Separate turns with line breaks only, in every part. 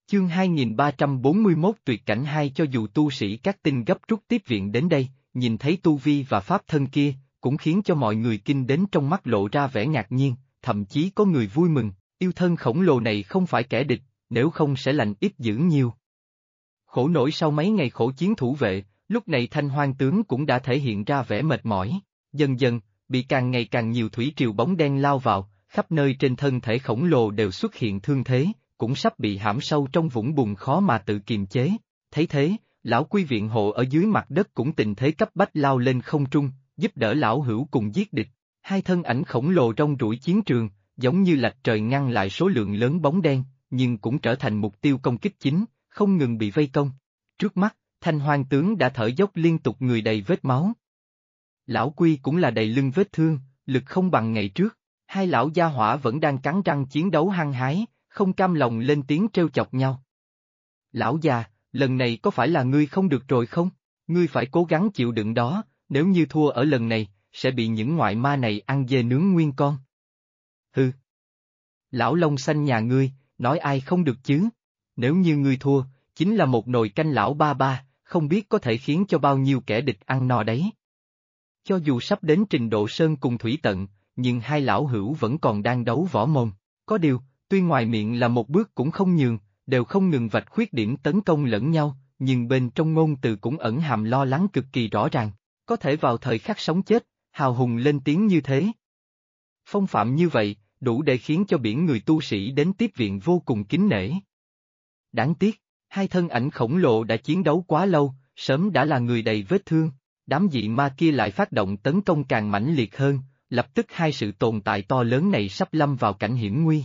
Chương 2341 tuyệt cảnh 2. Cho dù tu sĩ các tinh gấp rút tiếp viện đến đây, nhìn thấy tu vi và pháp thân kia, cũng khiến cho mọi người kinh đến trong mắt lộ ra vẻ ngạc nhiên, thậm chí có người vui mừng, yêu thân khổng lồ này không phải kẻ địch, nếu không sẽ lành ít dữ nhiều. Khổ nổi sau mấy ngày khổ chiến thủ vệ, lúc này Thanh Hoang tướng cũng đã thể hiện ra vẻ mệt mỏi, dần dần, bị càng ngày càng nhiều thủy triều bóng đen lao vào, khắp nơi trên thân thể khổng lồ đều xuất hiện thương thế, cũng sắp bị hãm sâu trong vũng bùn khó mà tự kiềm chế. Thấy thế, lão Quy viện hộ ở dưới mặt đất cũng tình thế cấp bách lao lên không trung, giúp đỡ lão hữu cùng giết địch. Hai thân ảnh khổng lồ rong ruổi chiến trường, giống như lạch trời ngăn lại số lượng lớn bóng đen, nhưng cũng trở thành mục tiêu công kích chính, không ngừng bị vây công. Trước mắt, Thanh Hoang tướng đã thở dốc liên tục, người đầy vết máu. Lão Quy cũng là đầy lưng vết thương, lực không bằng ngày trước. Hai lão gia hỏa vẫn đang cắn răng chiến đấu hăng hái, không cam lòng lên tiếng trêu chọc nhau. Lão già, lần này có phải là ngươi không được rồi không? Ngươi phải cố gắng chịu đựng đó, nếu như thua ở lần này, sẽ bị những ngoại ma này ăn dê nướng nguyên con. Hừ. Lão lông xanh nhà ngươi, nói ai không được chứ? Nếu như ngươi thua, chính là một nồi canh lão ba ba, không biết có thể khiến cho bao nhiêu kẻ địch ăn no đấy. Cho dù sắp đến trình độ sơn cùng thủy tận, nhưng hai lão hữu vẫn còn đang đấu võ mồm. Có điều, tuy ngoài miệng là một bước cũng không nhường, đều không ngừng vạch khuyết điểm tấn công lẫn nhau, nhưng bên trong ngôn từ cũng ẩn hàm lo lắng cực kỳ rõ ràng. Có thể vào thời khắc sống chết, hào hùng lên tiếng như thế. Phong phạm như vậy, đủ để khiến cho biển người tu sĩ đến tiếp viện vô cùng kính nể. Đáng tiếc, hai thân ảnh khổng lồ đã chiến đấu quá lâu, sớm đã là người đầy vết thương, đám dị ma kia lại phát động tấn công càng mãnh liệt hơn, lập tức hai sự tồn tại to lớn này sắp lâm vào cảnh hiểm nguy.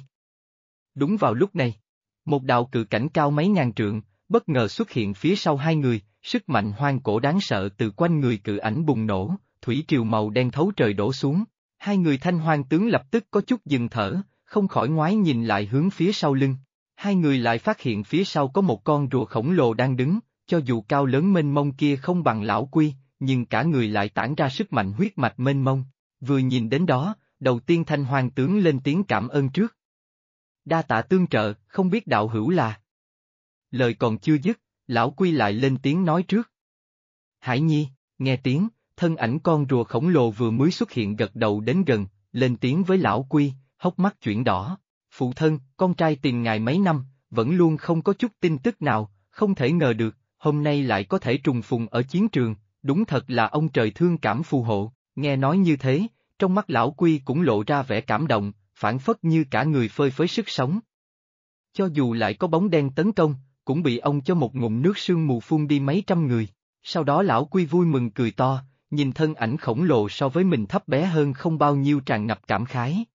Đúng vào lúc này, một đạo cự cảnh cao mấy ngàn trượng, bất ngờ xuất hiện phía sau hai người, sức mạnh hoang cổ đáng sợ từ quanh người cự ảnh bùng nổ, thủy triều màu đen thấu trời đổ xuống. Hai người Thanh Hoang tướng lập tức có chút dừng thở, không khỏi ngoái nhìn lại hướng phía sau lưng. Hai người lại phát hiện phía sau có một con rùa khổng lồ đang đứng, cho dù cao lớn mênh mông kia không bằng lão Quy, nhưng cả người lại tản ra sức mạnh huyết mạch mênh mông. Vừa nhìn đến đó, đầu tiên Thanh Hoang tướng lên tiếng cảm ơn trước. Đa tạ tương trợ, không biết đạo hữu là. Lời còn chưa dứt, lão Quy lại lên tiếng nói trước. Hải Nhi, nghe tiếng, thân ảnh con rùa khổng lồ vừa mới xuất hiện gật đầu đến gần, lên tiếng với lão Quy, hốc mắt chuyển đỏ. Phụ thân, con trai tìm ngài mấy năm, vẫn luôn không có chút tin tức nào, không thể ngờ được, hôm nay lại có thể trùng phùng ở chiến trường, đúng thật là ông trời thương cảm phù hộ. Nghe nói như thế, trong mắt lão Quy cũng lộ ra vẻ cảm động, phảng phất như cả người phơi phới sức sống. Cho dù lại có bóng đen tấn công, cũng bị ông cho một ngụm nước sương mù phun đi mấy trăm người. Sau đó lão Quy vui mừng cười to, nhìn thân ảnh khổng lồ so với mình thấp bé hơn không bao nhiêu tràn ngập cảm khái.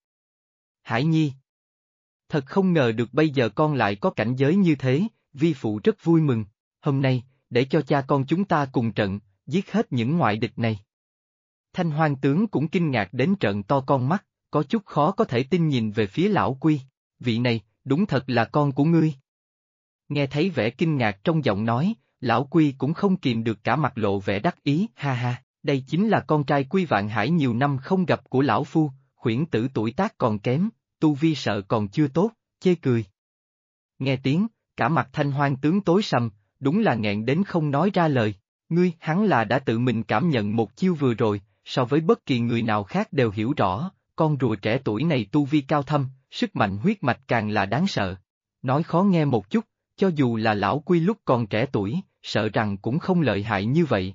Hải Nhi, thật không ngờ được bây giờ con lại có cảnh giới như thế, vi phụ rất vui mừng. Hôm nay, để cho cha con chúng ta cùng trận, giết hết những ngoại địch này. Thanh Hoang tướng cũng kinh ngạc đến trợn to con mắt, có chút khó có thể tin nhìn về phía lão Quy. Vị này, đúng thật là con của ngươi. Nghe thấy vẻ kinh ngạc trong giọng nói, lão Quy cũng không kìm được cả mặt lộ vẻ đắc ý, ha ha, đây chính là con trai Quy Vạn Hải nhiều năm không gặp của lão phu, huyễn tử tuổi tác còn kém, tu vi sợ còn chưa tốt, chê cười. Nghe tiếng, cả mặt Thanh Hoang tướng tối sầm, đúng là nghẹn đến không nói ra lời. Ngươi, hắn là đã tự mình cảm nhận một chiêu vừa rồi, so với bất kỳ người nào khác đều hiểu rõ, con rùa trẻ tuổi này tu vi cao thâm, sức mạnh huyết mạch càng là đáng sợ. Nói khó nghe một chút, cho dù là lão Quy lúc còn trẻ tuổi, sợ rằng cũng không lợi hại như vậy.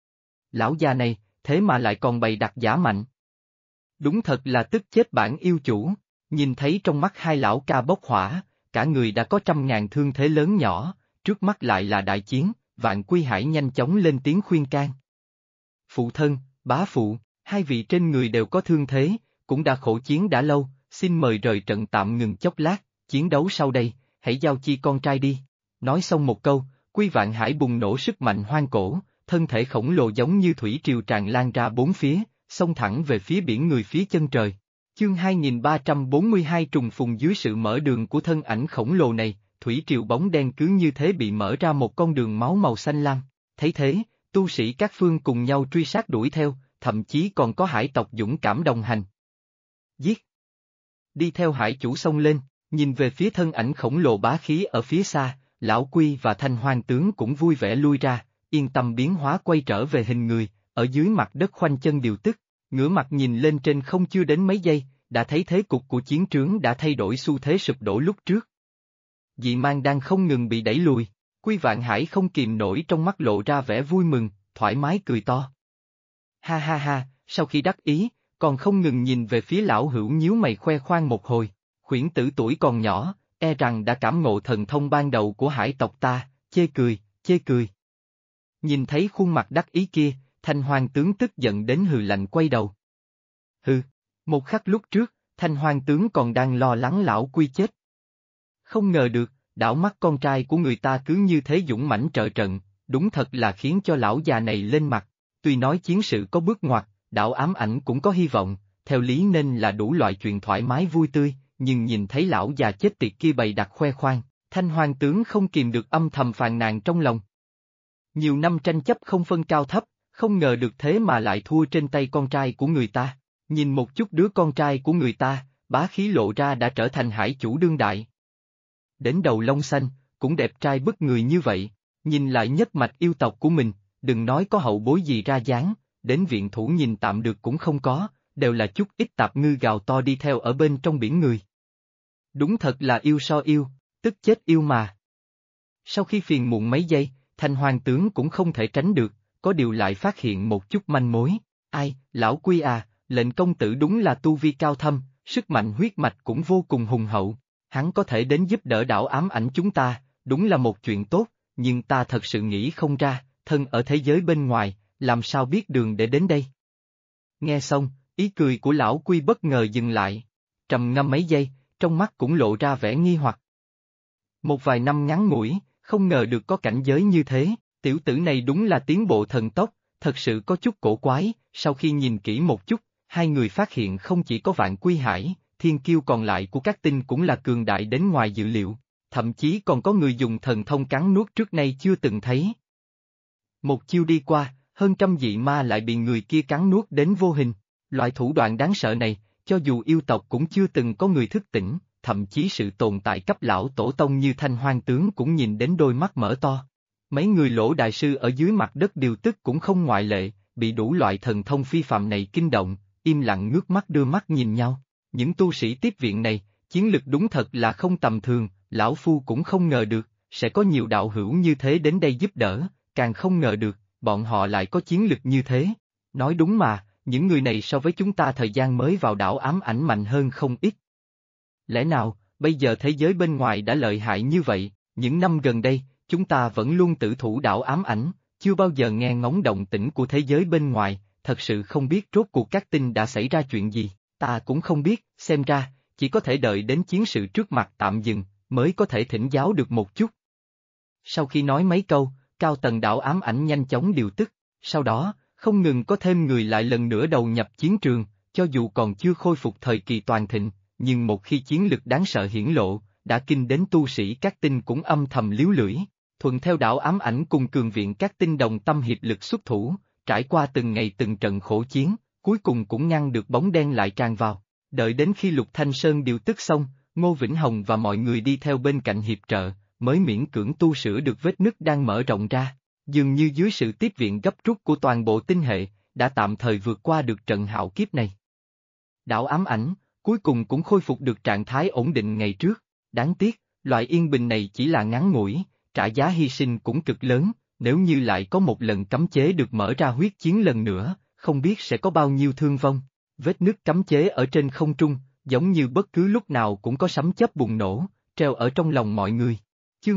Lão già này, thế mà lại còn bày đặt giả mạnh. Đúng thật là tức chết bản yêu chủ, nhìn thấy trong mắt hai lão ca bốc hỏa, cả người đã có trăm ngàn thương thế lớn nhỏ, trước mắt lại là đại chiến, Vạn Quy Hải nhanh chóng lên tiếng khuyên can. Phụ thân, bá phụ, hai vị trên người đều có thương thế, cũng đã khổ chiến đã lâu, xin mời rời trận tạm ngừng chốc lát, chiến đấu sau đây, hãy giao chi con trai đi. Nói xong một câu, Quy Vạn Hải bùng nổ sức mạnh hoang cổ, thân thể khổng lồ giống như thủy triều tràn lan ra bốn phía, xông thẳng về phía biển người phía chân trời. Chương 2342 trùng phùng dưới sự mở đường của thân ảnh khổng lồ này, thủy triều bóng đen cứ như thế bị mở ra một con đường máu màu xanh lam. Thấy thế, tu sĩ các phương cùng nhau truy sát đuổi theo, thậm chí còn có hải tộc dũng cảm đồng hành. Giết! Đi theo hải chủ xông lên, nhìn về phía thân ảnh khổng lồ bá khí ở phía xa, Lão Quy và Thanh Hoang tướng cũng vui vẻ lui ra, yên tâm biến hóa quay trở về hình người, ở dưới mặt đất khoanh chân điều tức, ngửa mặt nhìn lên trên không chưa đến mấy giây, đã thấy thế cục của chiến trướng đã thay đổi xu thế sụp đổ lúc trước. Dị mang đang không ngừng bị đẩy lùi, Quy Vạn Hải không kìm nổi trong mắt lộ ra vẻ vui mừng, thoải mái cười to. Ha ha ha, sau khi đắc ý, còn không ngừng nhìn về phía lão hữu nhíu mày khoe khoang một hồi, khuyển tử tuổi còn nhỏ, e rằng đã cảm ngộ thần thông ban đầu của hải tộc ta, chê cười, chê cười. Nhìn thấy khuôn mặt đắc ý kia, Thanh Hoang tướng tức giận đến hừ lạnh quay đầu. Hừ, một khắc lúc trước, Thanh Hoang tướng còn đang lo lắng lão Quy chết. Không ngờ được, đảo mắt con trai của người ta cứ như thế dũng mãnh trợ trận, đúng thật là khiến cho lão già này lên mặt. Tuy nói chiến sự có bước ngoặt, đảo ám ảnh cũng có hy vọng, theo lý nên là đủ loại chuyện thoải mái vui tươi, nhưng nhìn thấy lão già chết tiệt kia bày đặt khoe khoang, Thanh Hoang tướng không kìm được âm thầm phàn nàn trong lòng. Nhiều năm tranh chấp không phân cao thấp, không ngờ được thế mà lại thua trên tay con trai của người ta. Nhìn một chút đứa con trai của người ta, bá khí lộ ra đã trở thành hải chủ đương đại. Đến đầu lông xanh, cũng đẹp trai bức người như vậy, nhìn lại nhất mạch yêu tộc của mình, đừng nói có hậu bối gì ra dáng, đến viện thủ nhìn tạm được cũng không có, đều là chút ít tạp ngư gào to đi theo ở bên trong biển người. Đúng thật là yêu so yêu, tức chết yêu mà. Sau khi phiền muộn mấy giây, Thanh Hoang tướng cũng không thể tránh được, có điều lại phát hiện một chút manh mối. Ai, lão Quy à, lệnh công tử đúng là tu vi cao thâm, sức mạnh huyết mạch cũng vô cùng hùng hậu. Hắn có thể đến giúp đỡ đảo ám ảnh chúng ta, đúng là một chuyện tốt, nhưng ta thật sự nghĩ không ra, thân ở thế giới bên ngoài, làm sao biết đường để đến đây. Nghe xong, ý cười của lão Quy bất ngờ dừng lại, trầm ngâm mấy giây, trong mắt cũng lộ ra vẻ nghi hoặc. Một vài năm ngắn ngủi, không ngờ được có cảnh giới như thế, tiểu tử này đúng là tiến bộ thần tốc, thật sự có chút cổ quái, sau khi nhìn kỹ một chút, hai người phát hiện không chỉ có Vạn Quy Hải, thiên kiêu còn lại của các tinh cũng là cường đại đến ngoài dự liệu, thậm chí còn có người dùng thần thông cắn nuốt trước nay chưa từng thấy. Một chiêu đi qua, hơn trăm dị ma lại bị người kia cắn nuốt đến vô hình, loại thủ đoạn đáng sợ này, cho dù yêu tộc cũng chưa từng có người thức tỉnh, thậm chí sự tồn tại cấp lão tổ tông như Thanh Hoang tướng cũng nhìn đến đôi mắt mở to. Mấy người lỗ đại sư ở dưới mặt đất điều tức cũng không ngoại lệ, bị đủ loại thần thông phi phàm này kinh động, im lặng ngước mắt đưa mắt nhìn nhau. Những tu sĩ tiếp viện này, chiến lực đúng thật là không tầm thường, lão phu cũng không ngờ được, sẽ có nhiều đạo hữu như thế đến đây giúp đỡ, càng không ngờ được, bọn họ lại có chiến lực như thế. Nói đúng mà, những người này so với chúng ta thời gian mới vào đảo ám ảnh mạnh hơn không ít. Lẽ nào, bây giờ thế giới bên ngoài đã lợi hại như vậy, những năm gần đây, chúng ta vẫn luôn tử thủ đảo ám ảnh, chưa bao giờ nghe ngóng động tĩnh của thế giới bên ngoài, thật sự không biết rốt cuộc các tinh đã xảy ra chuyện gì, ta cũng không biết, xem ra, chỉ có thể đợi đến chiến sự trước mặt tạm dừng, mới có thể thỉnh giáo được một chút. Sau khi nói mấy câu, cao tầng đảo ám ảnh nhanh chóng điều tức, sau đó, không ngừng có thêm người lại lần nữa đầu nhập chiến trường, cho dù còn chưa khôi phục thời kỳ toàn thịnh, nhưng một khi chiến lực đáng sợ hiển lộ, đã kinh đến tu sĩ các tinh cũng âm thầm líu lưỡi, thuận theo đảo ám ảnh cùng cường viện các tinh đồng tâm hiệp lực xuất thủ, trải qua từng ngày từng trận khổ chiến, cuối cùng cũng ngăn được bóng đen lại tràn vào, đợi đến khi Lục Thanh Sơn điều tức xong, Ngô Vĩnh Hồng và mọi người đi theo bên cạnh hiệp trợ, mới miễn cưỡng tu sửa được vết nứt đang mở rộng ra, dường như dưới sự tiếp viện gấp rút của toàn bộ tinh hệ, đã tạm thời vượt qua được trận hạo kiếp này. Đảo ám ảnh, cuối cùng cũng khôi phục được trạng thái ổn định ngày trước, đáng tiếc, loại yên bình này chỉ là ngắn ngủi, trả giá hy sinh cũng cực lớn, nếu như lại có một lần cấm chế được mở ra huyết chiến lần nữa, không biết sẽ có bao nhiêu thương vong. Vết nứt cấm chế ở trên không trung, giống như bất cứ lúc nào cũng có sấm chớp bùng nổ, treo ở trong lòng mọi người. Chương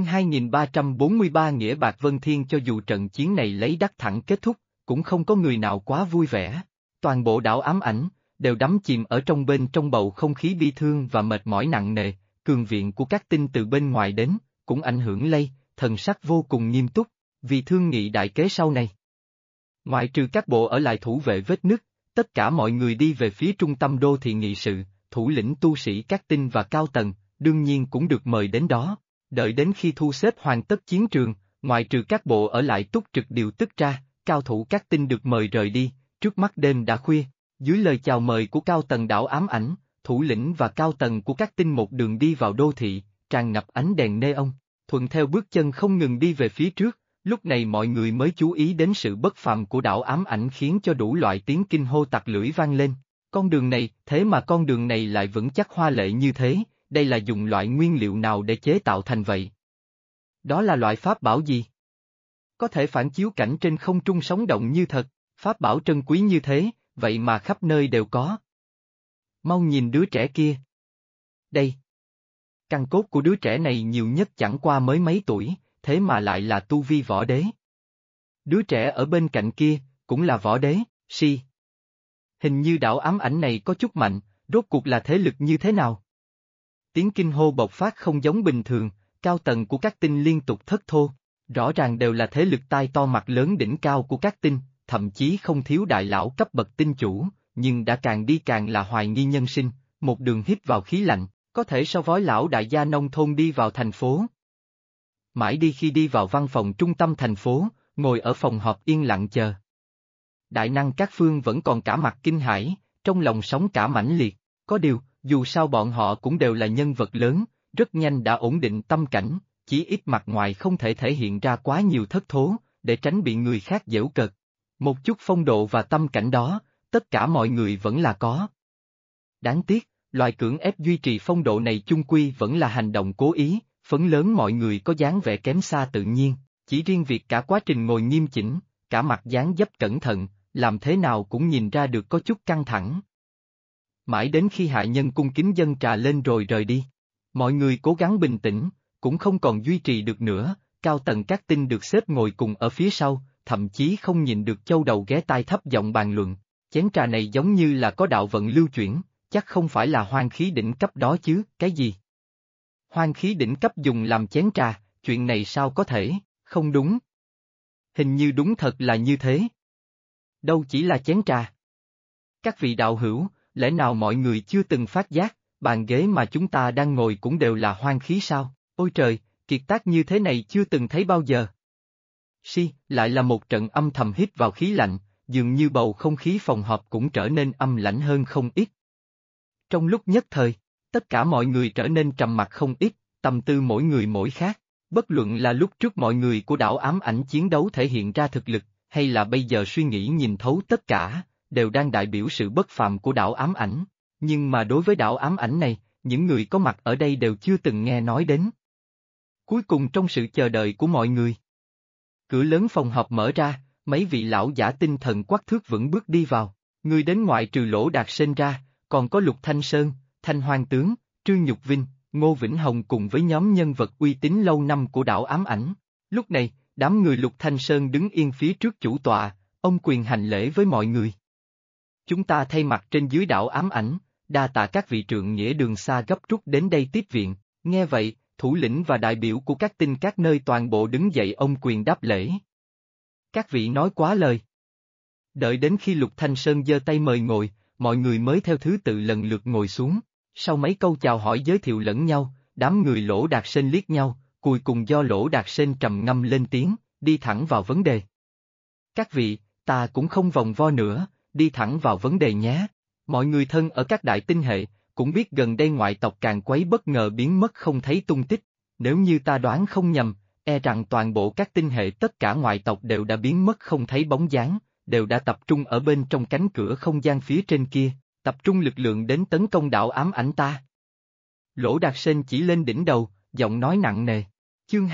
2343 Nghĩa Bạc Vân Thiên. Cho dù trận chiến này lấy đắc thắng kết thúc, cũng không có người nào quá vui vẻ. Toàn bộ đảo ám ảnh, đều đắm chìm ở bên trong bầu không khí bi thương và mệt mỏi nặng nề, cường viện của các tinh từ bên ngoài đến, cũng ảnh hưởng lây, thần sắc vô cùng nghiêm túc, vì thương nghị đại kế sau này. Ngoại trừ các bộ ở lại thủ vệ vết nứt, tất cả mọi người đi về phía trung tâm đô thị nghị sự, thủ lĩnh tu sĩ các tinh và cao tầng, đương nhiên cũng được mời đến đó. Đợi đến khi thu xếp hoàn tất chiến trường, ngoại trừ các bộ ở lại túc trực điều tức ra, cao thủ các tinh được mời rời đi, trước mắt đêm đã khuya, dưới lời chào mời của cao tầng đảo ám ảnh, thủ lĩnh và cao tầng của các tinh một đường đi vào đô thị, tràn ngập ánh đèn neon. thuận theo bước chân không ngừng đi về phía trước, lúc này mọi người mới chú ý đến sự bất phàm của đảo ám ảnh khiến cho đủ loại tiếng kinh hô tặc lưỡi vang lên. Con đường này, thế mà con đường này lại vững chắc hoa lệ như thế, đây là dùng loại nguyên liệu nào để chế tạo thành vậy? Đó là loại pháp bảo gì? Có thể phản chiếu cảnh trên không trung sống động như thật, pháp bảo trân quý như thế, vậy mà khắp nơi đều có. Mau nhìn đứa trẻ kia. Đây. Căn cốt của đứa trẻ này nhiều nhất chẳng qua mới mấy tuổi, thế mà lại là tu vi võ đế. Đứa trẻ ở bên cạnh kia, cũng là võ đế, si. Hình như đảo ám ảnh này có chút mạnh, rốt cuộc là thế lực như thế nào? Tiếng kinh hô bộc phát không giống bình thường, cao tầng của các tinh liên tục thất thô, rõ ràng đều là thế lực tai to mặt lớn đỉnh cao của các tinh, thậm chí không thiếu đại lão cấp bậc tinh chủ, nhưng đã càng đi càng là hoài nghi nhân sinh, một đường hít vào khí lạnh, có thể so với lão đại gia nông thôn đi vào thành phố. Mãi đi khi đi vào văn phòng trung tâm thành phố, ngồi ở phòng họp yên lặng chờ. Đại năng các phương vẫn còn cả mặt kinh hãi, trong lòng sóng cả mãnh liệt, có điều, dù sao bọn họ cũng đều là nhân vật lớn, rất nhanh đã ổn định tâm cảnh, chỉ ít mặt ngoài không thể thể hiện ra quá nhiều thất thố, để tránh bị người khác giễu cợt. Một chút phong độ và tâm cảnh đó, tất cả mọi người vẫn là có. Đáng tiếc, loại cưỡng ép duy trì phong độ này chung quy vẫn là hành động cố ý, phấn lớn mọi người có dáng vẻ kém xa tự nhiên, chỉ riêng việc cả quá trình ngồi nghiêm chỉnh, cả mặt dáng dấp cẩn thận, làm thế nào cũng nhìn ra được có chút căng thẳng. Mãi đến khi hạ nhân cung kính dâng trà lên rồi rời đi, mọi người cố gắng bình tĩnh, cũng không còn duy trì được nữa, cao tầng các tinh được xếp ngồi cùng ở phía sau, thậm chí không nhìn được châu đầu ghé tai thấp giọng bàn luận, chén trà này giống như là có đạo vận lưu chuyển, chắc không phải là hoang khí đỉnh cấp đó chứ, cái gì? Hoang khí đỉnh cấp dùng làm chén trà, chuyện này sao có thể, không đúng. Hình như đúng thật là như thế. Đâu chỉ là chén trà. Các vị đạo hữu, lẽ nào mọi người chưa từng phát giác, bàn ghế mà chúng ta đang ngồi cũng đều là hoang khí sao? Ôi trời, kiệt tác như thế này chưa từng thấy bao giờ. Lại là một trận âm thầm hít vào khí lạnh, dường như bầu không khí phòng họp cũng trở nên âm lãnh hơn không ít. Trong lúc nhất thời, tất cả mọi người trở nên trầm mặc không ít, tâm tư mỗi người mỗi khác. Bất luận là lúc trước mọi người của đảo ám ảnh chiến đấu thể hiện ra thực lực, hay là bây giờ suy nghĩ nhìn thấu tất cả, đều đang đại biểu sự bất phàm của đảo ám ảnh. Nhưng mà đối với đảo ám ảnh này, những người có mặt ở đây đều chưa từng nghe nói đến. Cuối cùng trong sự chờ đợi của mọi người, cửa lớn phòng họp mở ra, mấy vị lão giả tinh thần quắc thước vững bước đi vào. Người đến ngoại trừ Lỗ Đạt Sên ra, còn có Lục Thanh Sơn, Thanh Hoang Tướng, Trương Nhục Vinh, Ngô Vĩnh Hồng cùng với nhóm nhân vật uy tín lâu năm của đảo ám ảnh. Lúc này, đám người Lục Thanh Sơn đứng yên phía trước chủ tọa, ông quyền hành lễ với mọi người. Chúng ta thay mặt trên dưới đảo ám ảnh, đa tạ các vị trượng nghĩa đường xa gấp rút đến đây tiếp viện. Nghe vậy, thủ lĩnh và đại biểu của các tinh các nơi toàn bộ đứng dậy ông quyền đáp lễ. Các vị nói quá lời. Đợi đến khi Lục Thanh Sơn giơ tay mời ngồi, mọi người mới theo thứ tự lần lượt ngồi xuống. Sau mấy câu chào hỏi giới thiệu lẫn nhau, đám người Lỗ Đạt Sên liếc nhau, cuối cùng do Lỗ Đạt Sên trầm ngâm lên tiếng, đi thẳng vào vấn đề. Các vị, ta cũng không vòng vo nữa, đi thẳng vào vấn đề nhé. Mọi người thân ở các đại tinh hệ, cũng biết gần đây ngoại tộc Càn Quấy bất ngờ biến mất không thấy tung tích. Nếu như ta đoán không nhầm, e rằng toàn bộ các tinh hệ tất cả ngoại tộc đều đã biến mất không thấy bóng dáng, đều đã tập trung ở bên trong cánh cửa không gian phía trên kia, tập trung lực lượng đến tấn công đảo ám ảnh ta. Lỗ Đạt Sên chỉ lên đỉnh đầu, giọng nói nặng nề. Chương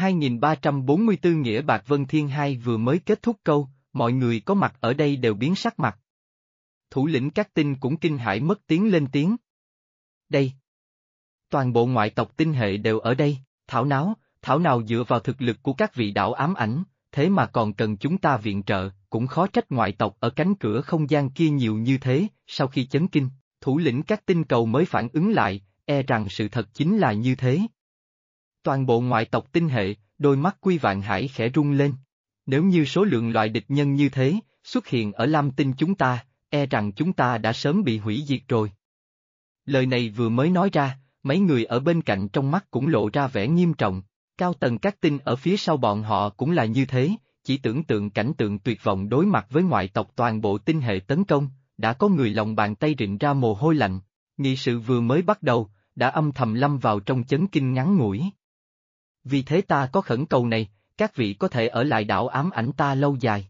2344 Nghĩa Bạc Vân Thiên 2 vừa mới kết thúc câu, mọi người có mặt ở đây đều biến sắc mặt. Thủ lĩnh các tinh cũng kinh hãi mất tiếng lên tiếng. Đây. Toàn bộ ngoại tộc tinh hệ đều ở đây, thảo nào dựa vào thực lực của các vị đảo ám ảnh, thế mà còn cần chúng ta viện trợ, cũng khó trách ngoại tộc ở cánh cửa không gian kia nhiều như thế. Sau khi chấn kinh, thủ lĩnh các tinh cầu mới phản ứng lại, e rằng sự thật chính là như thế. Toàn bộ ngoại tộc tinh hệ, đôi mắt Quy Vạn Hải khẽ rung lên. Nếu như số lượng loại địch nhân như thế, xuất hiện ở Lam Tinh chúng ta, e rằng chúng ta đã sớm bị hủy diệt rồi. Lời này vừa mới nói ra, mấy người ở bên cạnh trong mắt cũng lộ ra vẻ nghiêm trọng, cao tầng các tinh ở phía sau bọn họ cũng là như thế, chỉ tưởng tượng cảnh tượng tuyệt vọng đối mặt với ngoại tộc toàn bộ tinh hệ tấn công, đã có người lòng bàn tay rịn ra mồ hôi lạnh. Nghị sự vừa mới bắt đầu, đã âm thầm lâm vào trong chấn kinh ngắn ngủi. Vì thế ta có khẩn cầu này, các vị có thể ở lại đảo ám ảnh ta lâu dài.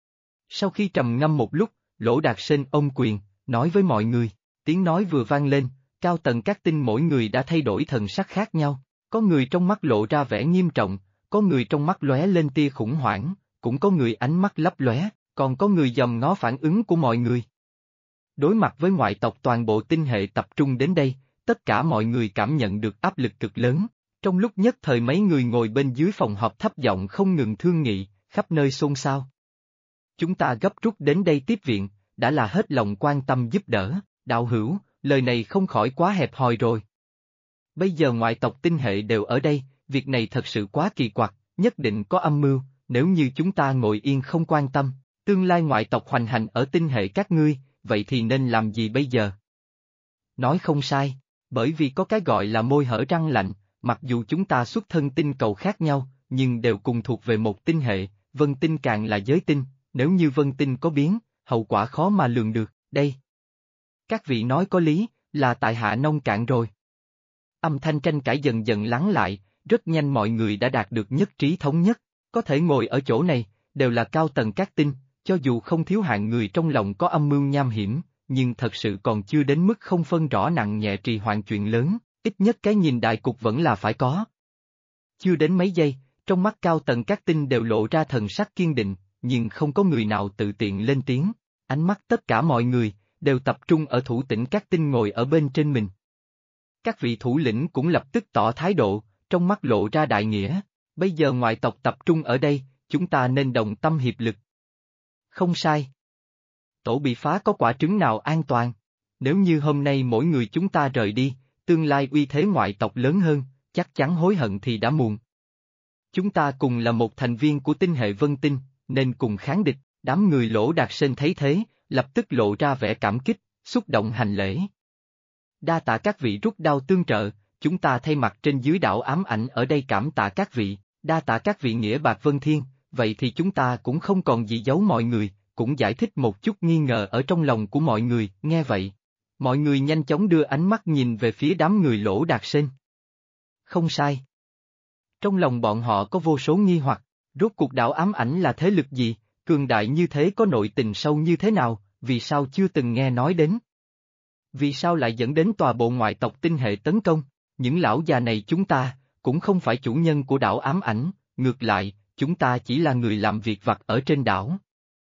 Sau khi trầm ngâm một lúc, Lỗ Đạt Sên ôm quyền, nói với mọi người, tiếng nói vừa vang lên, cao tầng các tinh mỗi người đã thay đổi thần sắc khác nhau, có người trong mắt lộ ra vẻ nghiêm trọng, có người trong mắt lóe lên tia khủng hoảng, cũng có người ánh mắt lấp lóe, còn có người dòm ngó phản ứng của mọi người. Đối mặt với ngoại tộc toàn bộ tinh hệ tập trung đến đây, tất cả mọi người cảm nhận được áp lực cực lớn. Trong lúc nhất thời mấy người ngồi bên dưới phòng họp thấp giọng không ngừng thương nghị, khắp nơi xôn xao. Chúng ta gấp rút đến đây tiếp viện, đã là hết lòng quan tâm giúp đỡ, đạo hữu, lời này không khỏi quá hẹp hòi rồi. Bây giờ ngoại tộc tinh hệ đều ở đây, việc này thật sự quá kỳ quặc, nhất định có âm mưu, nếu như chúng ta ngồi yên không quan tâm, tương lai ngoại tộc hoành hành ở tinh hệ các ngươi, vậy thì nên làm gì bây giờ? Nói không sai, bởi vì có cái gọi là môi hở răng lạnh. Mặc dù chúng ta xuất thân tinh cầu khác nhau, nhưng đều cùng thuộc về một tinh hệ, vân tinh càng là giới tinh, nếu như vân tinh có biến, hậu quả khó mà lường được, đây. Các vị nói có lý, là tại hạ nông cạn rồi. Âm thanh tranh cãi dần dần lắng lại, rất nhanh mọi người đã đạt được nhất trí thống nhất, có thể ngồi ở chỗ này, đều là cao tầng các tinh, cho dù không thiếu hạng người trong lòng có âm mưu nham hiểm, nhưng thật sự còn chưa đến mức không phân rõ nặng nhẹ trì hoãn chuyện lớn. Ít nhất cái nhìn đại cục vẫn là phải có. Chưa đến mấy giây, trong mắt cao tầng các tinh đều lộ ra thần sắc kiên định, nhưng không có người nào tự tiện lên tiếng. Ánh mắt tất cả mọi người, đều tập trung ở thủ tĩnh các tinh ngồi ở bên trên mình. Các vị thủ lĩnh cũng lập tức tỏ thái độ, trong mắt lộ ra đại nghĩa. Bây giờ ngoại tộc tập trung ở đây, chúng ta nên đồng tâm hiệp lực. Không sai. Tổ bị phá có quả trứng nào an toàn? Nếu như hôm nay mỗi người chúng ta rời đi, tương lai uy thế ngoại tộc lớn hơn, chắc chắn hối hận thì đã muộn. Chúng ta cùng là một thành viên của tinh hệ vân tinh, nên cùng kháng địch, đám người Lỗ Đạt Sên thấy thế, lập tức lộ ra vẻ cảm kích, xúc động hành lễ. Đa tạ các vị rút đao tương trợ, chúng ta thay mặt trên dưới đảo ám ảnh ở đây cảm tạ các vị, đa tạ các vị nghĩa bạc vân thiên, vậy thì chúng ta cũng không còn gì giấu mọi người, cũng giải thích một chút nghi ngờ ở trong lòng của mọi người, nghe vậy. Mọi người nhanh chóng đưa ánh mắt nhìn về phía đám người Lỗ Đạt Sên. Không sai. Trong lòng bọn họ có vô số nghi hoặc, rốt cuộc đảo ám ảnh là thế lực gì, cường đại như thế có nội tình sâu như thế nào, vì sao chưa từng nghe nói đến? Vì sao lại dẫn đến tòa bộ ngoại tộc tinh hệ tấn công? Những lão già này chúng ta, cũng không phải chủ nhân của đảo ám ảnh, ngược lại, chúng ta chỉ là người làm việc vặt ở trên đảo.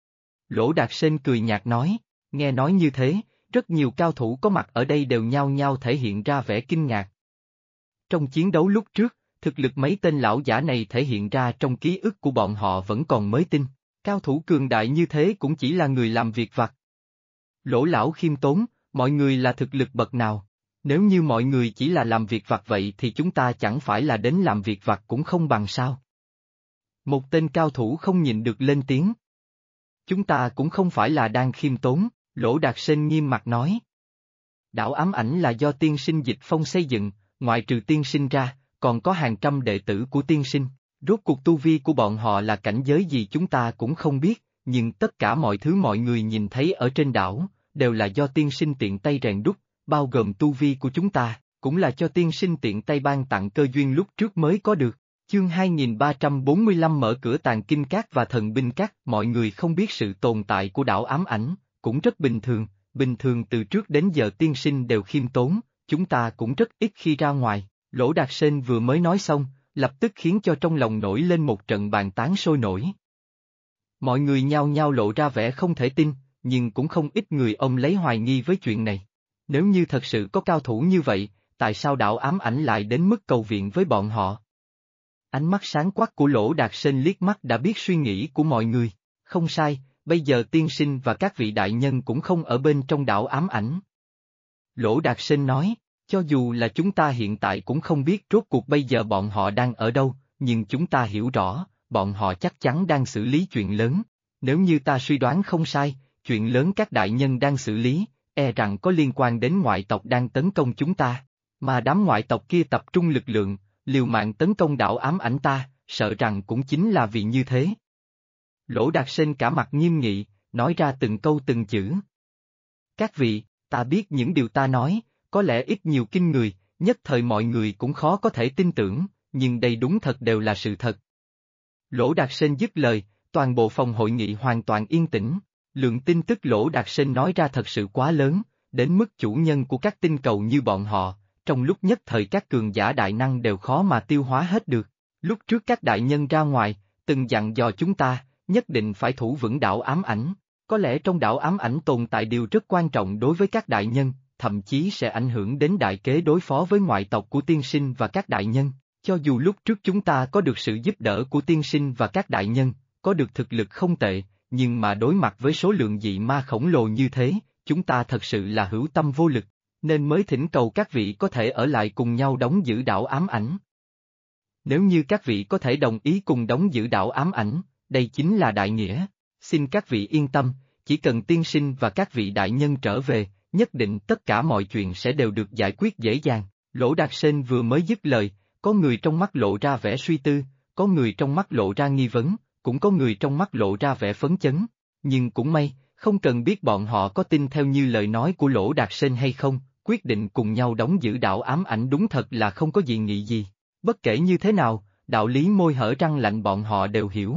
Lỗ Đạt Sên cười nhạt nói, nghe nói như thế. Rất nhiều cao thủ có mặt ở đây đều nhao nhao thể hiện ra vẻ kinh ngạc. Trong chiến đấu lúc trước, thực lực mấy tên lão giả này thể hiện ra trong ký ức của bọn họ vẫn còn mới tinh, cao thủ cường đại như thế cũng chỉ là người làm việc vặt. Lỗ lão khiêm tốn, mọi người là thực lực bậc nào? Nếu như mọi người chỉ là làm việc vặt vậy thì chúng ta chẳng phải là đến làm việc vặt cũng không bằng sao? Một tên cao thủ không nhịn được lên tiếng. Chúng ta cũng không phải là đang khiêm tốn. Lỗ Đạt Sên nghiêm mặt nói. Đảo ám ảnh là do tiên sinh Dịch Phong xây dựng, ngoại trừ tiên sinh ra, còn có hàng trăm đệ tử của tiên sinh. Rốt cuộc tu vi của bọn họ là cảnh giới gì chúng ta cũng không biết, nhưng tất cả mọi thứ mọi người nhìn thấy ở trên đảo, đều là do tiên sinh tiện tay rèn đúc, bao gồm tu vi của chúng ta, cũng là cho tiên sinh tiện tay ban tặng cơ duyên lúc trước mới có được. Chương 2345 mở cửa tàng kinh các và thần binh các, mọi người không biết sự tồn tại của đảo ám ảnh. Cũng rất bình thường từ trước đến giờ tiên sinh đều khiêm tốn, chúng ta cũng rất ít khi ra ngoài. Lỗ Đạt Sên vừa mới nói xong, lập tức khiến cho trong lòng nổi lên một trận bàn tán sôi nổi. Mọi người nhao nhao lộ ra vẻ không thể tin, nhưng cũng không ít người ông lấy hoài nghi với chuyện này. Nếu như thật sự có cao thủ như vậy, tại sao đảo ám ảnh lại đến mức cầu viện với bọn họ? Ánh mắt sáng quắc của Lỗ Đạt Sên liếc mắt đã biết suy nghĩ của mọi người, không sai. Bây giờ tiên sinh và các vị đại nhân cũng không ở bên trong đảo ám ảnh. Lỗ Đạt Sên nói, cho dù là chúng ta hiện tại cũng không biết rốt cuộc bây giờ bọn họ đang ở đâu, nhưng chúng ta hiểu rõ, bọn họ chắc chắn đang xử lý chuyện lớn. Nếu như ta suy đoán không sai, chuyện lớn các đại nhân đang xử lý, e rằng có liên quan đến ngoại tộc đang tấn công chúng ta, mà đám ngoại tộc kia tập trung lực lượng, liều mạng tấn công đảo ám ảnh ta, sợ rằng cũng chính là vì như thế. Lỗ Đạt Sên cả mặt nghiêm nghị, nói ra từng câu từng chữ. Các vị, ta biết những điều ta nói, có lẽ ít nhiều kinh người, nhất thời mọi người cũng khó có thể tin tưởng, nhưng đây đúng thật đều là sự thật. Lỗ Đạt Sên dứt lời, toàn bộ phòng hội nghị hoàn toàn yên tĩnh, lượng tin tức Lỗ Đạt Sên nói ra thật sự quá lớn, đến mức chủ nhân của các tinh cầu như bọn họ, trong lúc nhất thời các cường giả đại năng đều khó mà tiêu hóa hết được. Lúc trước các đại nhân ra ngoài, từng dặn dò chúng ta, nhất định phải thủ vững đảo ám ảnh. Có lẽ trong đảo ám ảnh tồn tại điều rất quan trọng đối với các đại nhân, thậm chí sẽ ảnh hưởng đến đại kế đối phó với ngoại tộc của tiên sinh và các đại nhân. Cho dù lúc trước chúng ta có được sự giúp đỡ của tiên sinh và các đại nhân, có được thực lực không tệ, nhưng mà đối mặt với số lượng dị ma khổng lồ như thế, chúng ta thật sự là hữu tâm vô lực, nên mới thỉnh cầu các vị có thể ở lại cùng nhau đóng giữ đảo ám ảnh. Nếu như các vị có thể đồng ý cùng đóng giữ đảo ám ảnh, đây chính là đại nghĩa. Xin các vị yên tâm, chỉ cần tiên sinh và các vị đại nhân trở về, nhất định tất cả mọi chuyện sẽ đều được giải quyết dễ dàng. Lỗ Đạt Sên vừa mới dứt lời, có người trong mắt lộ ra vẻ suy tư, có người trong mắt lộ ra nghi vấn, cũng có người trong mắt lộ ra vẻ phấn chấn. Nhưng cũng may, không cần biết bọn họ có tin theo như lời nói của Lỗ Đạt Sên hay không, quyết định cùng nhau đóng giữ đảo ám ảnh đúng thật là không có gì nghị gì. Bất kể như thế nào, đạo lý môi hở răng lạnh bọn họ đều hiểu.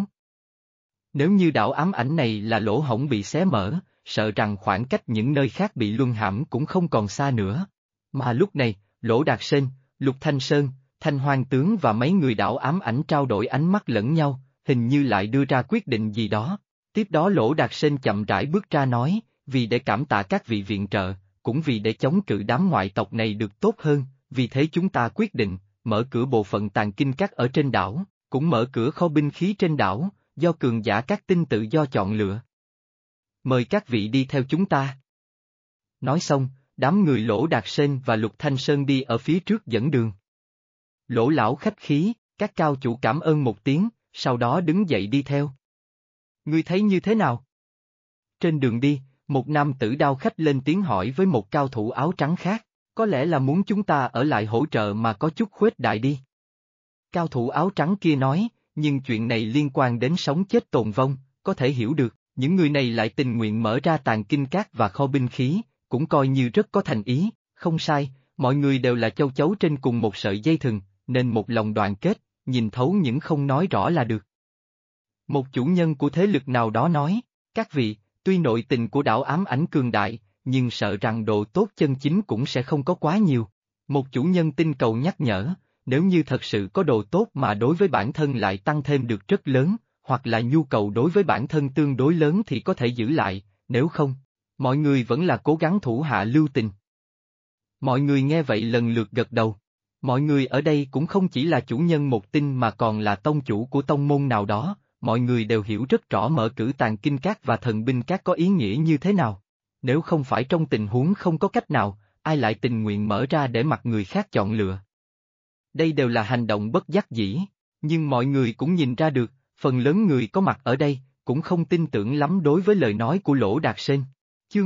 Nếu như đảo ám ảnh này là lỗ hổng bị xé mở, sợ rằng khoảng cách những nơi khác bị luân hãm cũng không còn xa nữa. Mà lúc này, Lỗ Đạt Sên, Lục Thanh Sơn, Thanh Hoang Tướng và mấy người đảo ám ảnh trao đổi ánh mắt lẫn nhau, hình như lại đưa ra quyết định gì đó. Tiếp đó Lỗ Đạt Sên chậm rãi bước ra nói, vì để cảm tạ các vị viện trợ, cũng vì để chống cự đám ngoại tộc này được tốt hơn, vì thế chúng ta quyết định, mở cửa bộ phận tàng kinh các ở trên đảo, cũng mở cửa kho binh khí trên đảo, do cường giả các tinh tự do chọn lựa. Mời các vị đi theo chúng ta. Nói xong, đám người Lỗ Đạt Sên và Lục Thanh Sơn đi ở phía trước dẫn đường. Lỗ lão khách khí, các cao chủ cảm ơn một tiếng, sau đó đứng dậy đi theo. Ngươi thấy như thế nào? Trên đường đi, một nam tử đao khách lên tiếng hỏi với một cao thủ áo trắng khác, có lẽ là muốn chúng ta ở lại hỗ trợ mà có chút khuếch đại đi. Cao thủ áo trắng kia nói, nhưng chuyện này liên quan đến sống chết tồn vong, có thể hiểu được, những người này lại tình nguyện mở ra tàng kinh các và kho binh khí, cũng coi như rất có thành ý, không sai, mọi người đều là châu chấu trên cùng một sợi dây thừng, nên một lòng đoàn kết, nhìn thấu những không nói rõ là được. Một chủ nhân của thế lực nào đó nói, các vị, tuy nội tình của đảo ám ảnh cường đại, nhưng sợ rằng độ tốt chân chính cũng sẽ không có quá nhiều. Một chủ nhân tinh cầu nhắc nhở, nếu như thật sự có đồ tốt mà đối với bản thân lại tăng thêm được rất lớn, hoặc là nhu cầu đối với bản thân tương đối lớn thì có thể giữ lại, nếu không, mọi người vẫn là cố gắng thủ hạ lưu tình. Mọi người nghe vậy lần lượt gật đầu. Mọi người ở đây cũng không chỉ là chủ nhân một tinh mà còn là tông chủ của tông môn nào đó, mọi người đều hiểu rất rõ mở cử tàng kinh các và thần binh các có ý nghĩa như thế nào. Nếu không phải trong tình huống không có cách nào, ai lại tình nguyện mở ra để mặc người khác chọn lựa. Đây đều là hành động bất đắc dĩ, nhưng mọi người cũng nhìn ra được, phần lớn người có mặt ở đây, cũng không tin tưởng lắm đối với lời nói của Lỗ Đạt Sên. Chương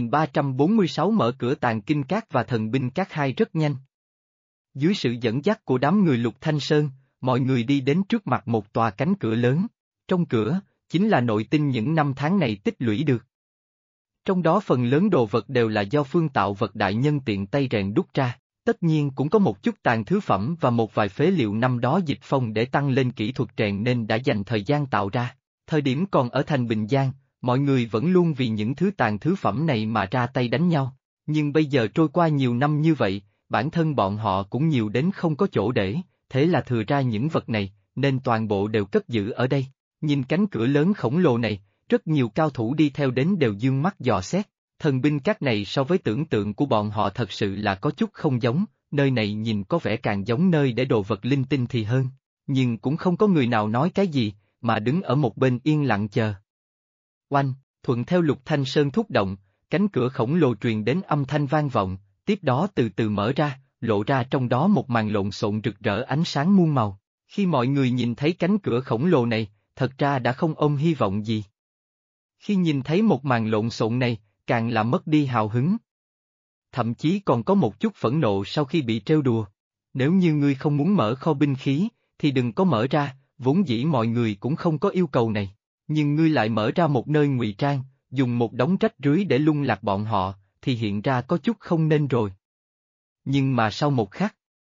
2346 mở cửa tàng kinh các và thần binh các hai rất nhanh. Dưới sự dẫn dắt của đám người Lục Thanh Sơn, mọi người đi đến trước mặt một tòa cánh cửa lớn. Trong cửa, chính là nội tinh những năm tháng này tích lũy được. Trong đó phần lớn đồ vật đều là do phương tạo vật đại nhân tiện tay rèn đúc ra, tất nhiên cũng có một chút tàn thứ phẩm và một vài phế liệu năm đó Dịch Phong để tăng lên kỹ thuật rèn nên đã dành thời gian tạo ra. Thời điểm còn ở thành Bình Giang, mọi người vẫn luôn vì những thứ tàn thứ phẩm này mà ra tay đánh nhau, nhưng bây giờ trôi qua nhiều năm như vậy, bản thân bọn họ cũng nhiều đến không có chỗ để, thế là thừa ra những vật này, nên toàn bộ đều cất giữ ở đây. Nhìn cánh cửa lớn khổng lồ này, rất nhiều cao thủ đi theo đến đều dương mắt dò xét, thần binh các này so với tưởng tượng của bọn họ thật sự là có chút không giống, nơi này nhìn có vẻ càng giống nơi để đồ vật linh tinh thì hơn, nhưng cũng không có người nào nói cái gì, mà đứng ở một bên yên lặng chờ. Oanh, thuận theo Lục Thanh Sơn thúc động, cánh cửa khổng lồ truyền đến âm thanh vang vọng, tiếp đó từ từ mở ra, lộ ra trong đó một màn lộn xộn rực rỡ ánh sáng muôn màu. Khi mọi người nhìn thấy cánh cửa khổng lồ này, thật ra đã không ôm hy vọng gì. Khi nhìn thấy một màn lộn xộn này, càng là mất đi hào hứng. Thậm chí còn có một chút phẫn nộ sau khi bị trêu đùa. Nếu như ngươi không muốn mở kho binh khí, thì đừng có mở ra, vốn dĩ mọi người cũng không có yêu cầu này. Nhưng ngươi lại mở ra một nơi ngụy trang, dùng một đống rách rưới để lung lạc bọn họ, thì hiện ra có chút không nên rồi. Nhưng mà sau một khắc,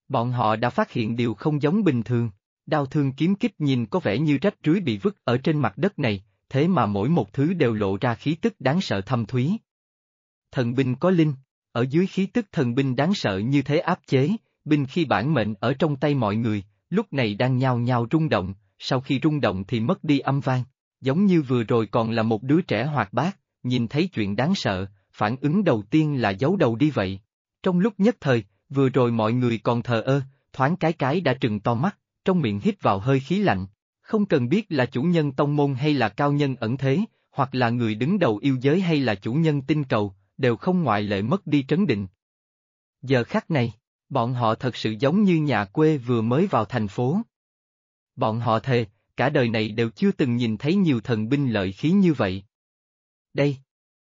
Bọn họ đã phát hiện điều không giống bình thường. Đao thương kiếm kích nhìn có vẻ như rách rưới bị vứt ở trên mặt đất này, thế mà mỗi một thứ đều lộ ra khí tức đáng sợ thâm thúy. Thần binh có linh, ở dưới khí tức thần binh đáng sợ như thế áp chế, binh khi bản mệnh ở trong tay mọi người, lúc này đang nhao nhao rung động, sau khi rung động thì mất đi âm vang, giống như vừa rồi còn là một đứa trẻ hoạt bát, nhìn thấy chuyện đáng sợ, phản ứng đầu tiên là giấu đầu đi vậy. Trong lúc nhất thời, vừa rồi mọi người còn thờ ơ, thoáng cái đã trừng to mắt, trong miệng hít vào hơi khí lạnh. Không cần biết là chủ nhân tông môn hay là cao nhân ẩn thế, hoặc là người đứng đầu yêu giới hay là chủ nhân tinh cầu, đều không ngoại lệ mất đi trấn định. Giờ khắc này, bọn họ thật sự giống như nhà quê vừa mới vào thành phố. Bọn họ thề, cả đời này đều chưa từng nhìn thấy nhiều thần binh lợi khí như vậy. Đây,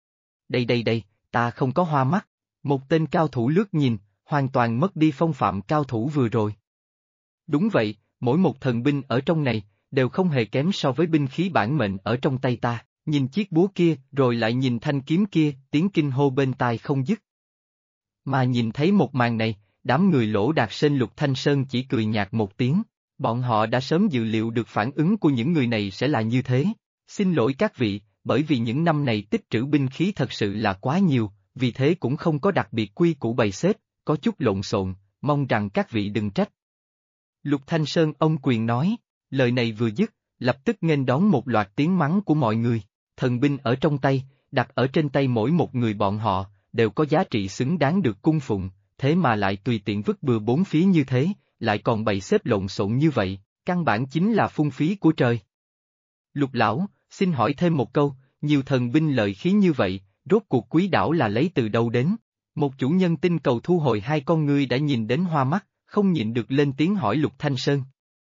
ta không có hoa mắt. Một tên cao thủ lướt nhìn, hoàn toàn mất đi phong phạm cao thủ vừa rồi. Đúng vậy, mỗi một thần binh ở trong này, đều không hề kém so với binh khí bản mệnh ở trong tay ta, nhìn chiếc búa kia rồi lại nhìn thanh kiếm kia, tiếng kinh hô bên tai không dứt. Mà nhìn thấy một màn này, đám người Lỗ Đạt Sên Lục Thanh Sơn chỉ cười nhạt một tiếng, bọn họ đã sớm dự liệu được phản ứng của những người này sẽ là như thế. Xin lỗi các vị, bởi vì những năm này tích trữ binh khí thật sự là quá nhiều, vì thế cũng không có đặc biệt quy củ bày xếp, có chút lộn xộn, mong rằng các vị đừng trách. Lục Thanh Sơn ông quyền nói, lời này vừa dứt, lập tức nghênh đón một loạt tiếng mắng của mọi người, thần binh ở trong tay, đặt ở trên tay mỗi một người bọn họ, đều có giá trị xứng đáng được cung phụng, thế mà lại tùy tiện vứt bừa bốn phía như thế, lại còn bày xếp lộn xộn như vậy, căn bản chính là phung phí của trời. Lục lão, xin hỏi thêm một câu, nhiều thần binh lợi khí như vậy, rốt cuộc Quý đảo là lấy từ đâu đến? Một chủ nhân tinh cầu thu hồi hai con ngươi đã nhìn đến hoa mắt, không nhịn được lên tiếng hỏi Lục Thanh Sơn.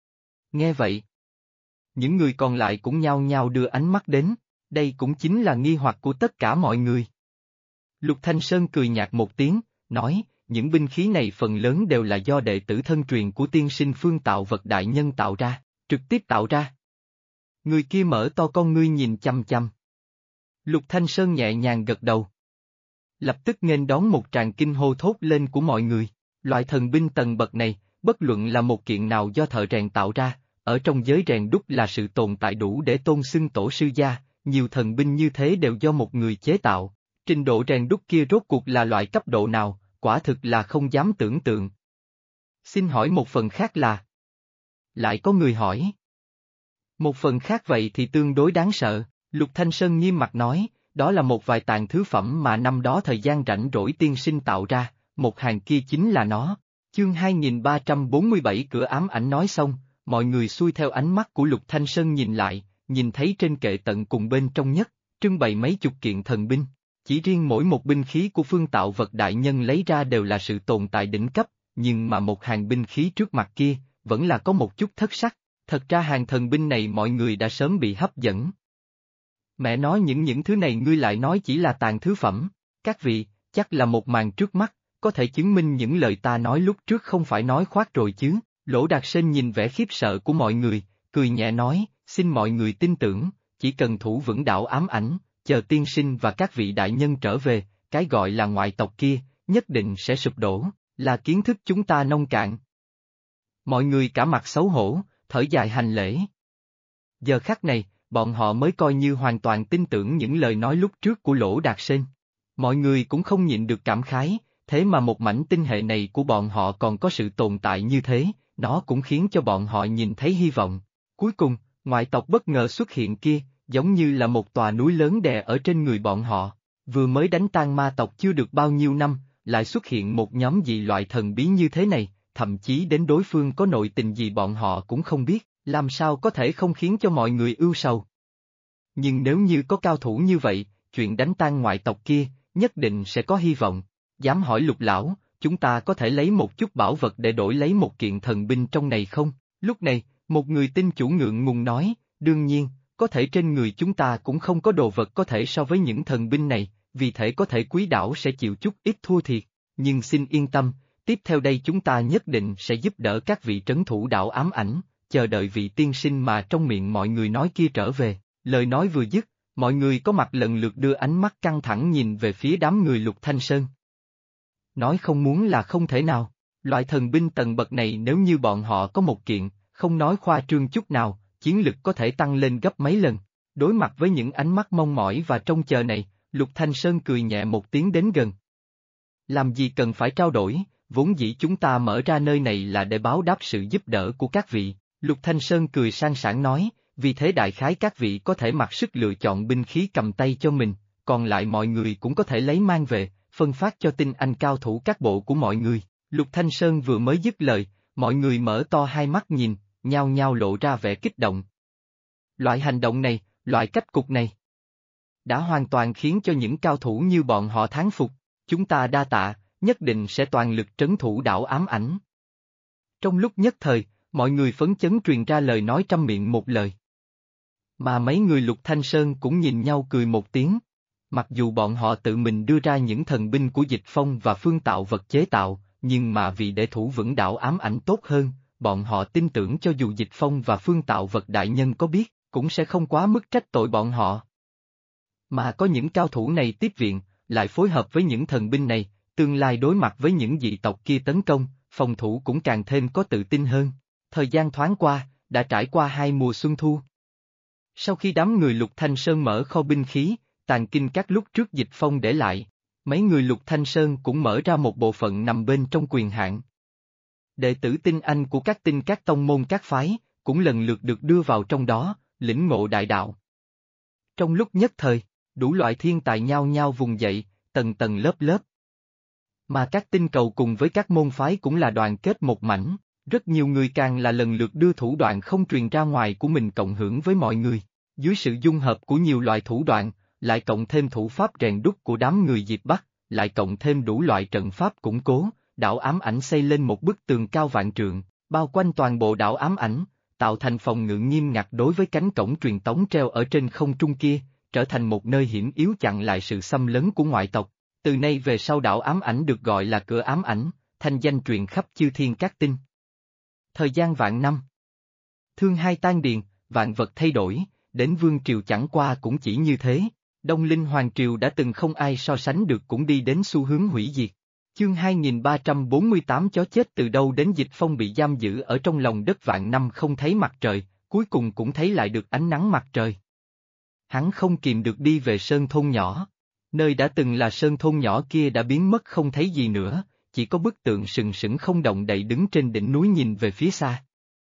Nghe vậy, những người còn lại cũng nhao nhao đưa ánh mắt đến, đây cũng chính là nghi hoặc của tất cả mọi người. Lục Thanh Sơn cười nhạt một tiếng, nói, những binh khí này phần lớn đều là do đệ tử thân truyền của tiên sinh Phương Tạo Vật đại nhân tạo ra, trực tiếp tạo ra. Người kia mở to con ngươi nhìn chăm chăm. Lục Thanh Sơn nhẹ nhàng gật đầu. Lập tức nghênh đón một tràng kinh hô thốt lên của mọi người, loại thần binh tầng bậc này, bất luận là một kiện nào do thợ rèn tạo ra, ở trong giới rèn đúc là sự tồn tại đủ để tôn xưng tổ sư gia, nhiều thần binh như thế đều do một người chế tạo, trình độ rèn đúc kia rốt cuộc là loại cấp độ nào, quả thực là không dám tưởng tượng. Xin hỏi một phần khác là... Lại có người hỏi. Một phần khác vậy thì tương đối đáng sợ, Lục Thanh Sơn nghiêm mặt nói, đó là một vài tàn thứ phẩm mà năm đó thời gian rảnh rỗi tiên sinh tạo ra, một hàng kia chính là nó. Chương 2347 cửa ám ảnh nói xong, mọi người xuôi theo ánh mắt của Lục Thanh Sơn nhìn lại, nhìn thấy trên kệ tận cùng bên trong nhất, trưng bày mấy chục kiện thần binh. Chỉ riêng mỗi một binh khí của Phương Tạo Vật đại nhân lấy ra đều là sự tồn tại đỉnh cấp, nhưng mà một hàng binh khí trước mặt kia, vẫn là có một chút thất sắc, thật ra hàng thần binh này mọi người đã sớm bị hấp dẫn. Mẹ nói những thứ này ngươi lại nói chỉ là tàn thứ phẩm, các vị, chắc là một màn trước mắt, có thể chứng minh những lời ta nói lúc trước không phải nói khoác rồi chứ. Lỗ Đạt Sên nhìn vẻ khiếp sợ của mọi người, cười nhẹ nói, xin mọi người tin tưởng, chỉ cần thủ vững đảo ám ảnh, chờ tiên sinh và các vị đại nhân trở về, cái gọi là ngoại tộc kia, nhất định sẽ sụp đổ, là kiến thức chúng ta nông cạn. Mọi người cả mặt xấu hổ, thở dài hành lễ. Giờ khắc này, bọn họ mới coi như hoàn toàn tin tưởng những lời nói lúc trước của Lỗ Đạt Sên. Mọi người cũng không nhịn được cảm khái, thế mà một mảnh tinh hệ này của bọn họ còn có sự tồn tại như thế, nó cũng khiến cho bọn họ nhìn thấy hy vọng. Cuối cùng, ngoại tộc bất ngờ xuất hiện kia, giống như là một tòa núi lớn đè ở trên người bọn họ. Vừa mới đánh tan ma tộc chưa được bao nhiêu năm, lại xuất hiện một nhóm dị loại thần bí như thế này, thậm chí đến đối phương có nội tình gì bọn họ cũng không biết, làm sao có thể không khiến cho mọi người ưu sầu. Nhưng nếu như có cao thủ như vậy, chuyện đánh tan ngoại tộc kia, nhất định sẽ có hy vọng. Dám hỏi Lục lão, chúng ta có thể lấy một chút bảo vật để đổi lấy một kiện thần binh trong này không? Lúc này, một người tinh chủ ngượng ngùng nói, đương nhiên, có thể trên người chúng ta cũng không có đồ vật có thể so với những thần binh này, vì thế có thể Quý đảo sẽ chịu chút ít thua thiệt, nhưng xin yên tâm, tiếp theo đây chúng ta nhất định sẽ giúp đỡ các vị trấn thủ đảo ám ảnh, chờ đợi vị tiên sinh mà trong miệng mọi người nói kia trở về. Lời nói vừa dứt, mọi người có mặt lần lượt đưa ánh mắt căng thẳng nhìn về phía đám người Lục Thanh Sơn. Nói không muốn là không thể nào, Loại thần binh tầng bậc này nếu như bọn họ có một kiện, không nói khoa trương chút nào, chiến lực có thể tăng lên gấp mấy lần. Đối mặt với những ánh mắt mong mỏi và trông chờ này, Lục Thanh Sơn cười nhẹ một tiếng đến gần. Làm gì cần phải trao đổi, vốn dĩ chúng ta mở ra nơi này là để báo đáp sự giúp đỡ của các vị. Lục Thanh Sơn cười sang sảng nói, vì thế đại khái các vị có thể mặc sức lựa chọn binh khí cầm tay cho mình, còn lại mọi người cũng có thể lấy mang về, phân phát cho tinh anh cao thủ các bộ của mọi người. Lục Thanh Sơn vừa mới dứt lời, mọi người mở to hai mắt nhìn, nhao nhao lộ ra vẻ kích động. Loại hành động này, loại cách cục này, đã hoàn toàn khiến cho những cao thủ như bọn họ thán phục, chúng ta đa tạ, nhất định sẽ toàn lực trấn thủ đảo ám ảnh. Trong lúc nhất thời, mọi người phấn chấn truyền ra lời nói trăm miệng một lời. Mà mấy người Lục Thanh Sơn cũng nhìn nhau cười một tiếng. Mặc dù bọn họ tự mình đưa ra những thần binh của Dịch Phong và Phương Tạo vật chế tạo, nhưng mà vì để thủ vững đảo ám ảnh tốt hơn, bọn họ tin tưởng cho dù Dịch Phong và Phương Tạo vật đại nhân có biết, cũng sẽ không quá mức trách tội bọn họ. Mà có những cao thủ này tiếp viện, lại phối hợp với những thần binh này, tương lai đối mặt với những dị tộc kia tấn công, phòng thủ cũng càng thêm có tự tin hơn. Thời gian thoáng qua, đã trải qua 2 mùa xuân thu. Sau khi đám người Lục Thanh Sơn mở kho binh khí, tàn kinh các lúc trước Dịch Phong để lại, mấy người Lục Thanh Sơn cũng mở ra một bộ phận nằm bên trong quyền hạn. Đệ tử tinh anh của các tinh các tông môn các phái, cũng lần lượt được đưa vào trong đó, lĩnh ngộ đại đạo. Trong lúc nhất thời, đủ loại thiên tài nhao nhao vùng dậy, tầng tầng lớp lớp. Mà các tinh cầu cùng với các môn phái cũng là đoàn kết một mảnh, rất nhiều người càng là lần lượt đưa thủ đoạn không truyền ra ngoài của mình cộng hưởng với mọi người. Dưới sự dung hợp của nhiều loại thủ đoạn, lại cộng thêm thủ pháp rèn đúc của đám người Diệp Bắc, lại cộng thêm đủ loại trận pháp củng cố, đảo ám ảnh xây lên một bức tường cao vạn trượng, bao quanh toàn bộ đảo ám ảnh, tạo thành phòng ngự nghiêm ngặt đối với cánh cổng truyền tống treo ở trên không trung kia, trở thành một nơi hiểm yếu chặn lại sự xâm lấn của ngoại tộc. Từ nay về sau đảo ám ảnh được gọi là cửa ám ảnh, thanh danh truyền khắp chư thiên các tinh. Thời gian vạn năm. Thương hai tan điền, vạn vật thay đổi, đến vương triều chẳng qua cũng chỉ như thế. Đông Linh Hoàng Triều đã từng không ai so sánh được cũng đi đến xu hướng hủy diệt. Chương 2348 chó chết từ đâu đến Dịch Phong bị giam giữ ở trong lòng đất vạn năm không thấy mặt trời, cuối cùng cũng thấy lại được ánh nắng mặt trời. Hắn không kìm được đi về sơn thôn nhỏ. Nơi đã từng là sơn thôn nhỏ kia đã biến mất không thấy gì nữa, chỉ có bức tượng sừng sững không động đậy đứng trên đỉnh núi nhìn về phía xa.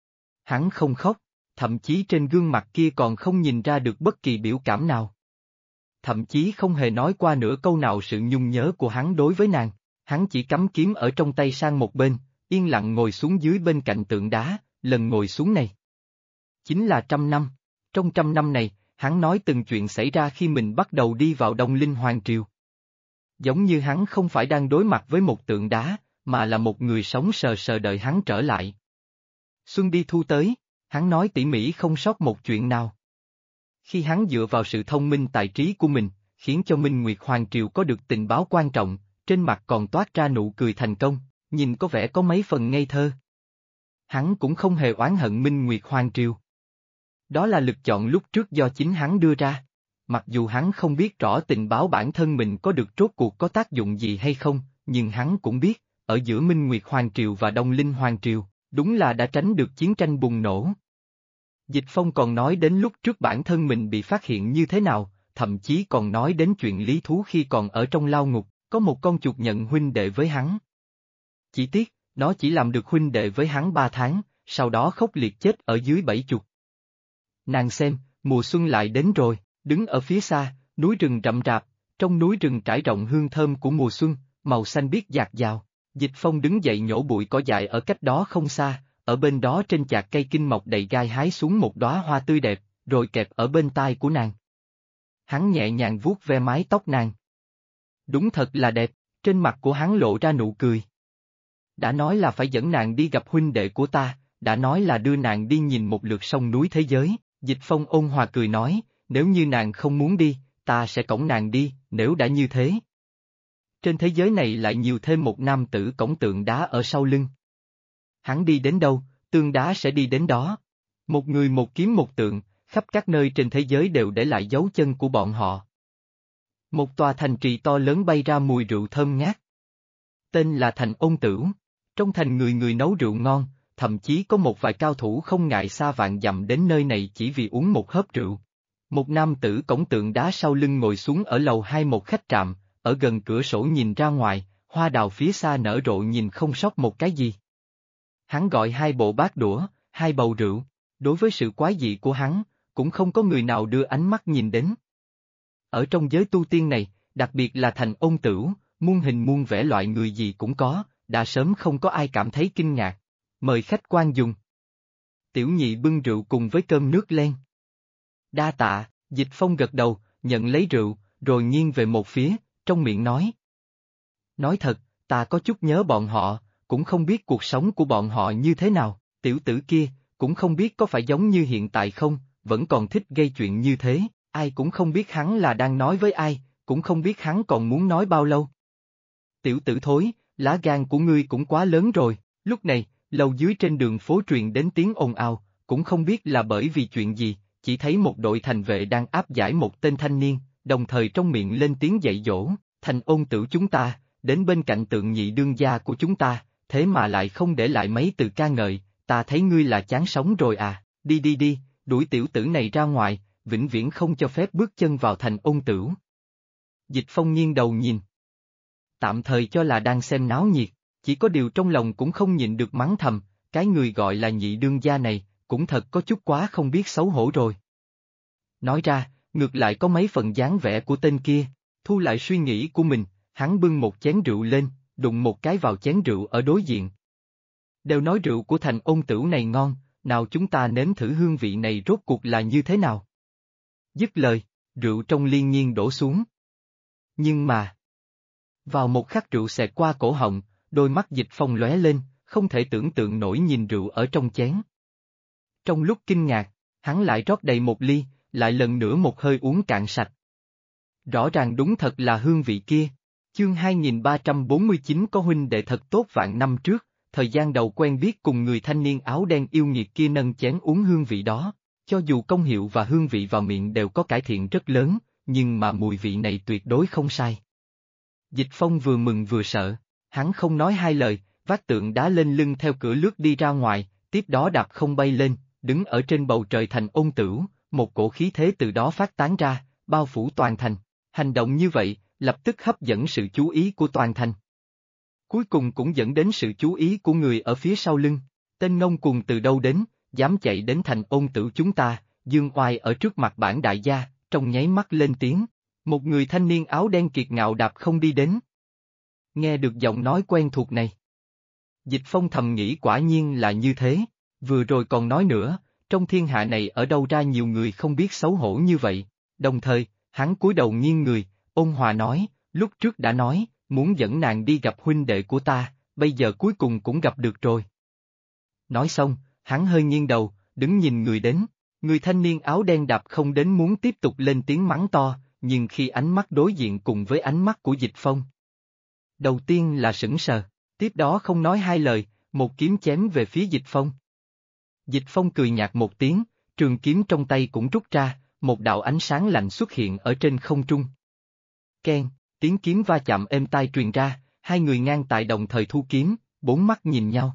Hắn không khóc, thậm chí trên gương mặt kia còn không nhìn ra được bất kỳ biểu cảm nào. Thậm chí không hề nói qua nửa câu nào sự nhung nhớ của hắn đối với nàng, hắn chỉ cắm kiếm ở trong tay sang một bên, yên lặng ngồi xuống dưới bên cạnh tượng đá, lần ngồi xuống này. Chính là 100 năm, trong 100 năm này, hắn nói từng chuyện xảy ra khi mình bắt đầu đi vào Đông Linh Hoàng Triều. Giống như hắn không phải đang đối mặt với một tượng đá, mà là một người sống sờ sờ đợi hắn trở lại. Xuân đi thu tới, hắn nói tỉ mỉ không sót một chuyện nào. Khi hắn dựa vào sự thông minh tài trí của mình, khiến cho Minh Nguyệt Hoàng Triều có được tình báo quan trọng, trên mặt còn toát ra nụ cười thành công, nhìn có vẻ có mấy phần ngây thơ. Hắn cũng không hề oán hận Minh Nguyệt Hoàng Triều. Đó là lựa chọn lúc trước do chính hắn đưa ra. Mặc dù hắn không biết rõ tình báo bản thân mình có được rốt cuộc có tác dụng gì hay không, nhưng hắn cũng biết, ở giữa Minh Nguyệt Hoàng Triều và Đông Linh Hoàng Triều, đúng là đã tránh được chiến tranh bùng nổ. Dịch Phong còn nói đến lúc trước bản thân mình bị phát hiện như thế nào, thậm chí còn nói đến chuyện lý thú khi còn ở trong lao ngục, có một con chuột nhận huynh đệ với hắn. Chỉ tiếc, nó chỉ làm được huynh đệ với hắn 3 tháng, sau đó khốc liệt chết ở dưới bẫy chuột. Nàng xem, mùa xuân lại đến rồi, đứng ở phía xa, núi rừng rậm rạp, trong núi rừng trải rộng hương thơm của mùa xuân, màu xanh biếc dạt dào. Dịch Phong đứng dậy nhổ bụi cỏ dại ở cách đó không xa, ở bên đó trên chạc cây kinh mọc đầy gai hái xuống một đóa hoa tươi đẹp, rồi kẹp ở bên tai của nàng. Hắn nhẹ nhàng vuốt ve mái tóc nàng. Đúng thật là đẹp, trên mặt của hắn lộ ra nụ cười. Đã nói là phải dẫn nàng đi gặp huynh đệ của ta, đã nói là đưa nàng đi nhìn một lượt sông núi thế giới, Dịch Phong ôn hòa cười nói, nếu như nàng không muốn đi, ta sẽ cõng nàng đi, nếu đã như thế. Trên thế giới này lại nhiều thêm một nam tử cõng tượng đá ở sau lưng. Hắn đi đến đâu, tượng đá sẽ đi đến đó. Một người một kiếm một tượng, khắp các nơi trên thế giới đều để lại dấu chân của bọn họ. Một tòa thành trì to lớn bay ra mùi rượu thơm ngát. Tên là thành Ôn Tửu. Trong thành người người nấu rượu ngon, thậm chí có một vài cao thủ không ngại xa vạn dặm đến nơi này chỉ vì uống một hớp rượu. Một nam tử cổng tượng đá sau lưng ngồi xuống ở lầu 2 một khách trạm, ở gần cửa sổ nhìn ra ngoài, hoa đào phía xa nở rộ nhìn không sót một cái gì. Hắn gọi 2 bộ bát đũa, 2 bầu rượu, đối với sự quái dị của hắn, cũng không có người nào đưa ánh mắt nhìn đến. Ở trong giới tu tiên này, đặc biệt là thành ôn tửu, muôn hình muôn vẻ loại người gì cũng có, đã sớm không có ai cảm thấy kinh ngạc. Mời khách quan dùng. Tiểu nhị bưng rượu cùng với cơm nước lên. Đa tạ, Dịch Phong gật đầu, nhận lấy rượu, rồi nghiêng về một phía, trong miệng nói. Nói thật, ta có chút nhớ bọn họ, cũng không biết cuộc sống của bọn họ như thế nào, tiểu tử kia, cũng không biết có phải giống như hiện tại không, vẫn còn thích gây chuyện như thế, ai cũng không biết hắn là đang nói với ai, cũng không biết hắn còn muốn nói bao lâu. Tiểu tử thối, lá gan của ngươi cũng quá lớn rồi, lúc này, lầu dưới trên đường phố truyền đến tiếng ồn ào, cũng không biết là bởi vì chuyện gì, chỉ thấy một đội thành vệ đang áp giải một tên thanh niên, đồng thời trong miệng lên tiếng dạy dỗ, thành ôn tửu chúng ta, đến bên cạnh tượng nhị đương gia của chúng ta, thế mà lại không để lại mấy từ ca ngợi, ta thấy ngươi là chán sống rồi à, đi đi đi, đuổi tiểu tử này ra ngoài, vĩnh viễn không cho phép bước chân vào thành ôn tửu. Dịch Phong nghiêng đầu nhìn. Tạm thời cho là đang xem náo nhiệt, chỉ có điều trong lòng cũng không nhịn được mắng thầm, cái người gọi là nhị đương gia này, cũng thật có chút quá không biết xấu hổ rồi. Nói ra, ngược lại có mấy phần dáng vẻ của tên kia, thu lại suy nghĩ của mình, hắn bưng một chén rượu lên, đụng một cái vào chén rượu ở đối diện. Đều nói rượu của thành ôn tửu này ngon, nào chúng ta nếm thử hương vị này rốt cuộc là như thế nào. Dứt lời, rượu trong ly nghiêng đổ xuống. Nhưng mà... Vào một khắc rượu xẹt qua cổ họng, đôi mắt Dịch Phong lóe lên, không thể tưởng tượng nổi nhìn rượu ở trong chén. Trong lúc kinh ngạc, hắn lại rót đầy một ly, lại lần nữa một hơi uống cạn sạch. Rõ ràng đúng thật là hương vị kia. Chương 2349 có huynh đệ thật tốt vạn năm trước, thời gian đầu quen biết cùng người thanh niên áo đen yêu nghiệt kia nâng chén uống hương vị đó, cho dù công hiệu và hương vị vào miệng đều có cải thiện rất lớn, nhưng mà mùi vị này tuyệt đối không sai. Dịch Phong vừa mừng vừa sợ, hắn không nói hai lời, vác tượng đá lên lưng theo cửa lướt đi ra ngoài, tiếp đó đạp không bay lên, đứng ở trên bầu trời thành ôn tửu, một cổ khí thế từ đó phát tán ra, bao phủ toàn thành. Hành động như vậy, lập tức hấp dẫn sự chú ý của toàn thành. Cuối cùng cũng dẫn đến sự chú ý của người ở phía sau lưng. Tên ngông cuồng từ đâu đến, dám chạy đến thành ôn tửu chúng ta, dương oai ở trước mặt bản đại gia, trong nháy mắt lên tiếng. Một người thanh niên áo đen kiệt ngạo đạp không đi đến. Nghe được giọng nói quen thuộc này. Dịch Phong thầm nghĩ quả nhiên là như thế, vừa rồi còn nói nữa, trong thiên hạ này ở đâu ra nhiều người không biết xấu hổ như vậy, đồng thời, hắn cúi đầu nghiêng người, ôn hòa nói, lúc trước đã nói, muốn dẫn nàng đi gặp huynh đệ của ta, bây giờ cuối cùng cũng gặp được rồi. Nói xong, hắn hơi nghiêng đầu, đứng nhìn người đến, người thanh niên áo đen đạp không đến muốn tiếp tục lên tiếng mắng to, nhưng khi ánh mắt đối diện cùng với ánh mắt của Dịch Phong. Đầu tiên là sững sờ, tiếp đó không nói hai lời, một kiếm chém về phía Dịch Phong. Dịch Phong cười nhạt một tiếng, trường kiếm trong tay cũng rút ra, một đạo ánh sáng lạnh xuất hiện ở trên không trung. Keng, tiếng kiếm va chạm êm tai truyền ra, hai người ngang tại đồng thời thu kiếm, bốn mắt nhìn nhau.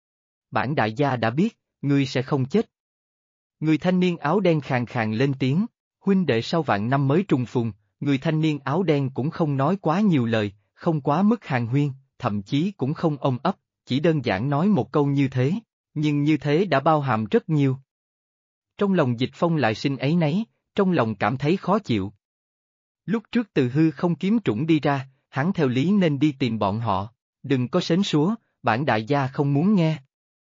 Bản đại gia đã biết, ngươi sẽ không chết. Người thanh niên áo đen khàn khàn lên tiếng, huynh đệ sau vạn năm mới trùng phùng, người thanh niên áo đen cũng không nói quá nhiều lời, không quá mức hàn huyên, thậm chí cũng không ôm ấp, chỉ đơn giản nói một câu như thế, nhưng như thế đã bao hàm rất nhiều. Trong lòng Dịch Phong lại sinh áy náy, trong lòng cảm thấy khó chịu. Lúc trước từ hư không kiếm trũng đi ra, hắn theo lý nên đi tìm bọn họ, đừng có sến súa, bản đại gia không muốn nghe.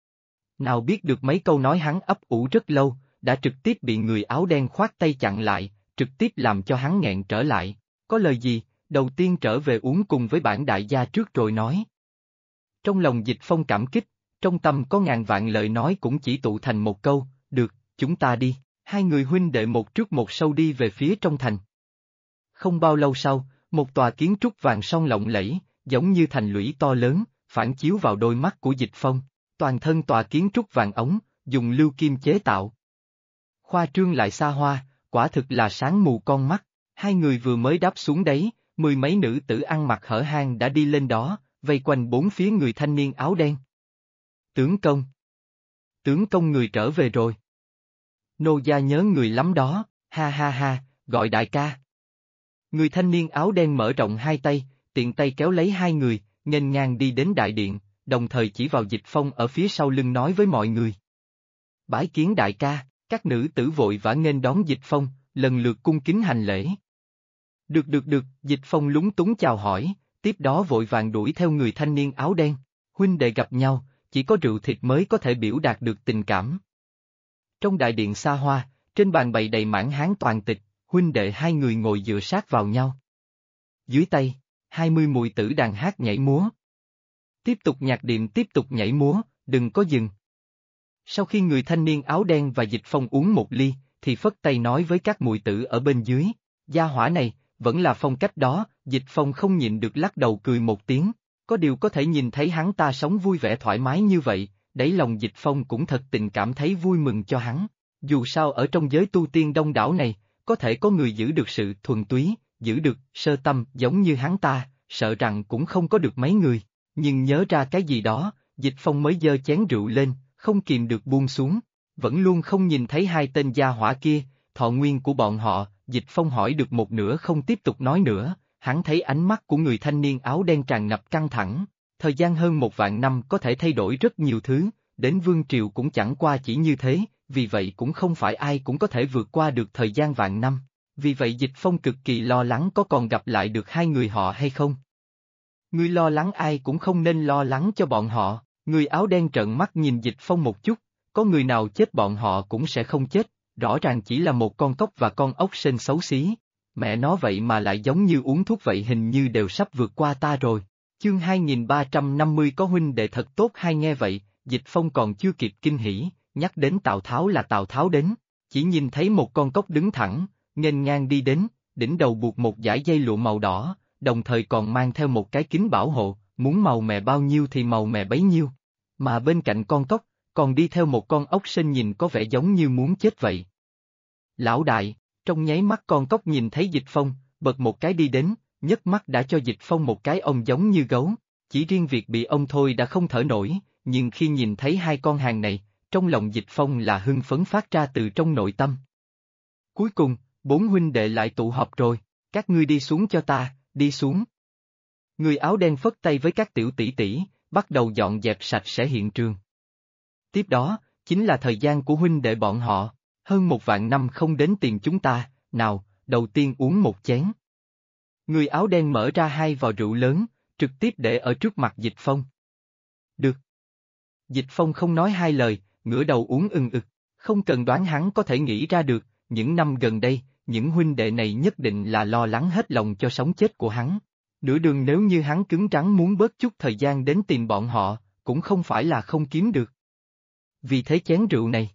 Nào biết được mấy câu nói hắn ấp ủ rất lâu, đã trực tiếp bị người áo đen khoát tay chặn lại, trực tiếp làm cho hắn nghẹn trở lại, có lời gì, đầu tiên trở về uống cùng với bản đại gia trước rồi nói. Trong lòng Dịch Phong cảm kích, trong tâm có ngàn vạn lời nói cũng chỉ tụ thành một câu, được, chúng ta đi, hai người huynh đệ một trước một sau đi về phía trong thành. Không bao lâu sau, một tòa kiến trúc vàng son lộng lẫy, giống như thành lũy to lớn, phản chiếu vào đôi mắt của Dịch Phong, toàn thân tòa kiến trúc vàng ống, dùng lưu kim chế tạo. Khoa trương lại xa hoa, quả thực là sáng mù con mắt, hai người vừa mới đáp xuống đấy, mười mấy nữ tử ăn mặc hở hang đã đi lên đó, vây quanh bốn phía người thanh niên áo đen, Tướng công. Tướng công người trở về rồi. Nô gia nhớ người lắm đó, ha ha ha, gọi đại ca. Người thanh niên áo đen mở rộng hai tay, tiện tay kéo lấy hai người, nghênh ngang đi đến đại điện, đồng thời chỉ vào Dịch Phong ở phía sau lưng nói với mọi người. Bái kiến đại ca, các nữ tử vội vã nghênh đón Dịch Phong, lần lượt cung kính hành lễ. Được, Dịch Phong lúng túng chào hỏi, tiếp đó vội vàng đuổi theo người thanh niên áo đen. Huynh đệ gặp nhau, chỉ có rượu thịt mới có thể biểu đạt được tình cảm. Trong đại điện xa hoa, trên bàn bày đầy mãn hán toàn tịch, huynh đệ hai người ngồi dựa sát vào nhau. Dưới tay, 20 muội tử đàn hát nhảy múa. Tiếp tục nhạc điệm tiếp tục nhảy múa, đừng có dừng. Sau khi người thanh niên áo đen và Dịch Phong uống một ly, thì phất tay nói với các muội tử ở bên dưới, gia hỏa này, vẫn là phong cách đó, Dịch Phong không nhịn được lắc đầu cười một tiếng, có điều có thể nhìn thấy hắn ta sống vui vẻ thoải mái như vậy, đáy lòng Dịch Phong cũng thật tình cảm thấy vui mừng cho hắn, dù sao ở trong giới tu tiên đông đảo này, có thể có người giữ được sự thuần túy, giữ được sơ tâm giống như hắn ta, sợ rằng cũng không có được mấy người, nhưng nhớ ra cái gì đó, Dịch Phong mới giơ chén rượu lên, không kìm được buông xuống, vẫn luôn không nhìn thấy hai tên gia hỏa kia, thọ nguyên của bọn họ, Dịch Phong hỏi được một nửa không tiếp tục nói nữa, hắn thấy ánh mắt của người thanh niên áo đen tràn ngập căng thẳng, thời gian hơn 1.000 năm có thể thay đổi rất nhiều thứ, đến vương triều cũng chẳng qua chỉ như thế, vì vậy cũng không phải ai cũng có thể vượt qua được thời gian vạn năm, vì vậy Dịch Phong cực kỳ lo lắng có còn gặp lại được hai người họ hay không. Người lo lắng ai cũng không nên lo lắng cho bọn họ, người áo đen trợn mắt nhìn Dịch Phong một chút, có người nào chết bọn họ cũng sẽ không chết, rõ ràng chỉ là một con cóc và con ốc sên xấu xí. Mẹ nó vậy mà lại giống như uống thuốc vậy, hình như đều sắp vượt qua ta rồi. Chương 2350 có huynh đệ thật tốt hay nghe vậy, Dịch Phong còn chưa kịp kinh hỉ, nhắc đến Tào Tháo là Tào Tháo đến, chỉ nhìn thấy một con cóc đứng thẳng, nghênh ngang đi đến, đỉnh đầu buộc một dải dây lụa màu đỏ, đồng thời còn mang theo một cái kính bảo hộ, muốn màu mè bao nhiêu thì màu mè bấy nhiêu. Mà bên cạnh con cóc, còn đi theo một con ốc sên nhìn có vẻ giống như muốn chết vậy. Lão đại, trong nháy mắt con cóc nhìn thấy Dịch Phong, bật một cái đi đến, nhấc mắt đã cho Dịch Phong một cái ông giống như gấu, chỉ riêng việc bị ông thôi đã không thở nổi, nhưng khi nhìn thấy hai con hàng này, trong lòng Dịch Phong là hưng phấn phát ra từ trong nội tâm. Cuối cùng, 4 huynh đệ lại tụ họp rồi, các ngươi đi xuống cho ta, đi xuống. Người áo đen phất tay với các tiểu tỷ tỷ, bắt đầu dọn dẹp sạch sẽ hiện trường. Tiếp đó, chính là thời gian của huynh đệ bọn họ, hơn 1.000 năm không đến tìm chúng ta, nào, đầu tiên uống một chén. Người áo đen mở ra 2 vò rượu lớn, trực tiếp để ở trước mặt Dịch Phong. Được. Dịch Phong không nói hai lời, ngửa đầu uống ừng ực, không cần đoán hắn có thể nghĩ ra được, những năm gần đây, những huynh đệ này nhất định là lo lắng hết lòng cho sống chết của hắn. Nửa đường nếu như hắn cứng rắn muốn bớt chút thời gian đến tìm bọn họ, cũng không phải là không kiếm được. Vì thế chén rượu này,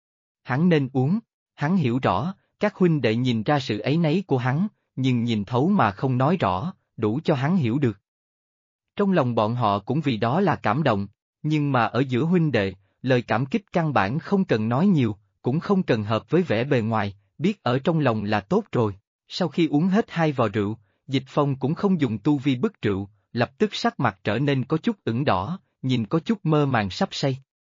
hắn nên uống, hắn hiểu rõ, các huynh đệ nhìn ra sự áy náy của hắn, nhưng nhìn thấu mà không nói rõ, đủ cho hắn hiểu được. Trong lòng bọn họ cũng vì đó là cảm động, nhưng mà ở giữa huynh đệ, lời cảm kích căn bản không cần nói nhiều, cũng không cần hợp với vẻ bề ngoài, biết ở trong lòng là tốt rồi. Sau khi uống hết 2 vò rượu, Dịch Phong cũng không dùng tu vi bức rượu, lập tức sắc mặt trở nên có chút ửng đỏ, nhìn có chút mơ màng sắp say.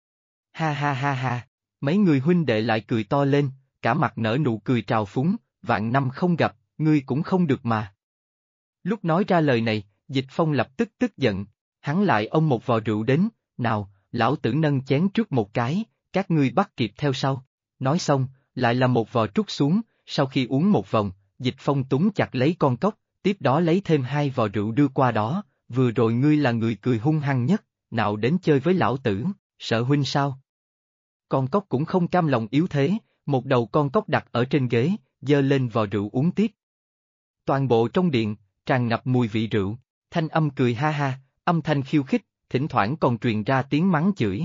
Ha ha ha ha, mấy người huynh đệ lại cười to lên, cả mặt nở nụ cười trào phúng, vạn năm không gặp, ngươi cũng không được mà. Lúc nói ra lời này, Dịch Phong lập tức tức giận, hắn lại ôm một vò rượu đến, nào, lão tử nâng chén trước một cái, các ngươi bắt kịp theo sau. Nói xong, lại là một vò trút xuống, sau khi uống một vòng, Dịch Phong túm chặt lấy con cóc, tiếp đó lấy thêm 2 vò rượu đưa qua đó, vừa rồi ngươi là người cười hung hăng nhất, nào đến chơi với lão tử, sợ huynh sao? Con cóc cũng không cam lòng yếu thế, một đầu con cóc đặt ở trên ghế, giơ lên vò rượu uống tiếp. Toàn bộ trong điện, tràn ngập mùi vị rượu, thanh âm cười ha ha, âm thanh khiêu khích, thỉnh thoảng còn truyền ra tiếng mắng chửi.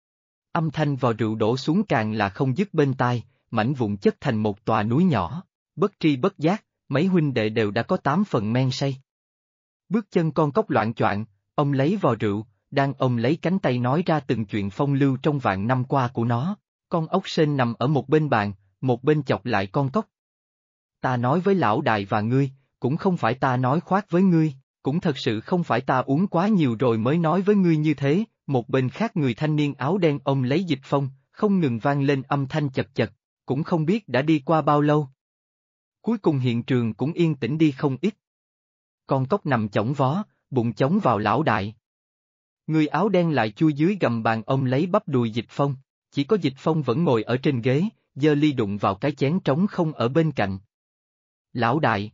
Âm thanh vò rượu đổ xuống càng là không dứt bên tai, mảnh vụn chất thành một tòa núi nhỏ, bất tri bất giác, mấy huynh đệ đều đã có 8 phần men say. Bước chân con cóc loạn choạng, ông lấy vò rượu, đang ôm lấy cánh tay nói ra từng chuyện phong lưu trong vạn năm qua của nó, con ốc sên nằm ở một bên bàn, một bên chọc lại con cóc. Ta nói với lão đại và ngươi, cũng không phải ta nói khoác với ngươi, cũng thật sự không phải ta uống quá nhiều rồi mới nói với ngươi như thế, Một bên khác người thanh niên áo đen ôm lấy Dịch Phong, không ngừng vang lên âm thanh chật chật, cũng không biết đã đi qua bao lâu. Cuối cùng hiện trường cũng yên tĩnh đi không ít. Con cóc nằm chõng vó, bụng chống vào lão đại. Người áo đen lại chui dưới gầm bàn ôm lấy bắp đùi Dịch Phong, chỉ có Dịch Phong vẫn ngồi ở trên ghế, giơ ly đụng vào cái chén trống không ở bên cạnh. Lão đại.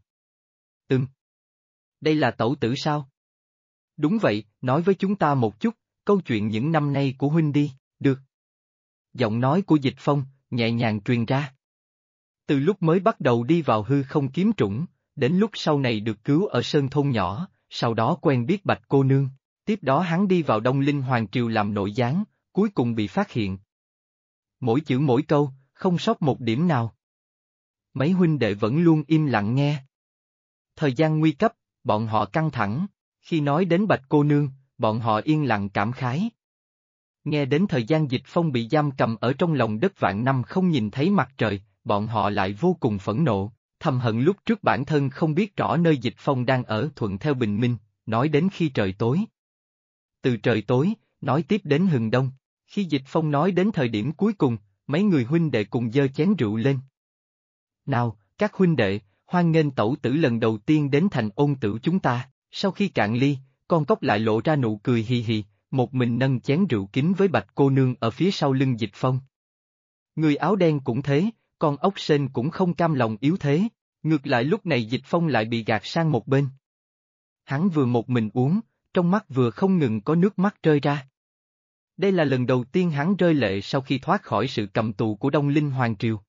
Đây là tẩu tử sao? Đúng vậy, nói với chúng ta một chút, câu chuyện những năm nay của huynh đi, được. Giọng nói của Dịch Phong, nhẹ nhàng truyền ra. Từ lúc mới bắt đầu đi vào hư không kiếm trũng, đến lúc sau này được cứu ở sơn thôn nhỏ, sau đó quen biết Bạch cô nương, tiếp đó hắn đi vào Đông Linh Hoàng Triều làm nội gián, cuối cùng bị phát hiện. Mỗi chữ mỗi câu, không sót một điểm nào. Mấy huynh đệ vẫn luôn im lặng nghe. Thời gian nguy cấp, bọn họ căng thẳng, khi nói đến Bạch cô nương, bọn họ yên lặng cảm khái. Nghe đến thời gian Dịch Phong bị giam cầm ở trong lòng đất vạn năm không nhìn thấy mặt trời, bọn họ lại vô cùng phẫn nộ, thầm hận lúc trước bản thân không biết rõ nơi Dịch Phong đang ở thuận theo bình minh, nói đến khi trời tối. Từ trời tối, nói tiếp đến hừng đông, khi Dịch Phong nói đến thời điểm cuối cùng, mấy người huynh đệ cùng giơ chén rượu lên. Nào, các huynh đệ, hoan nghênh tẩu tử lần đầu tiên đến thành Ôn Tửu chúng ta, sau khi cạn ly, con cóc lại lộ ra nụ cười hì hì, một mình nâng chén rượu kính với Bạch cô nương ở phía sau lưng Dịch Phong. Người áo đen cũng thế, con ốc sên cũng không cam lòng yếu thế, ngược lại lúc này Dịch Phong lại bị gạt sang một bên. Hắn vừa một mình uống, trong mắt vừa không ngừng có nước mắt rơi ra. Đây là lần đầu tiên hắn rơi lệ sau khi thoát khỏi sự cầm tù của Đông Linh Hoàng Triều.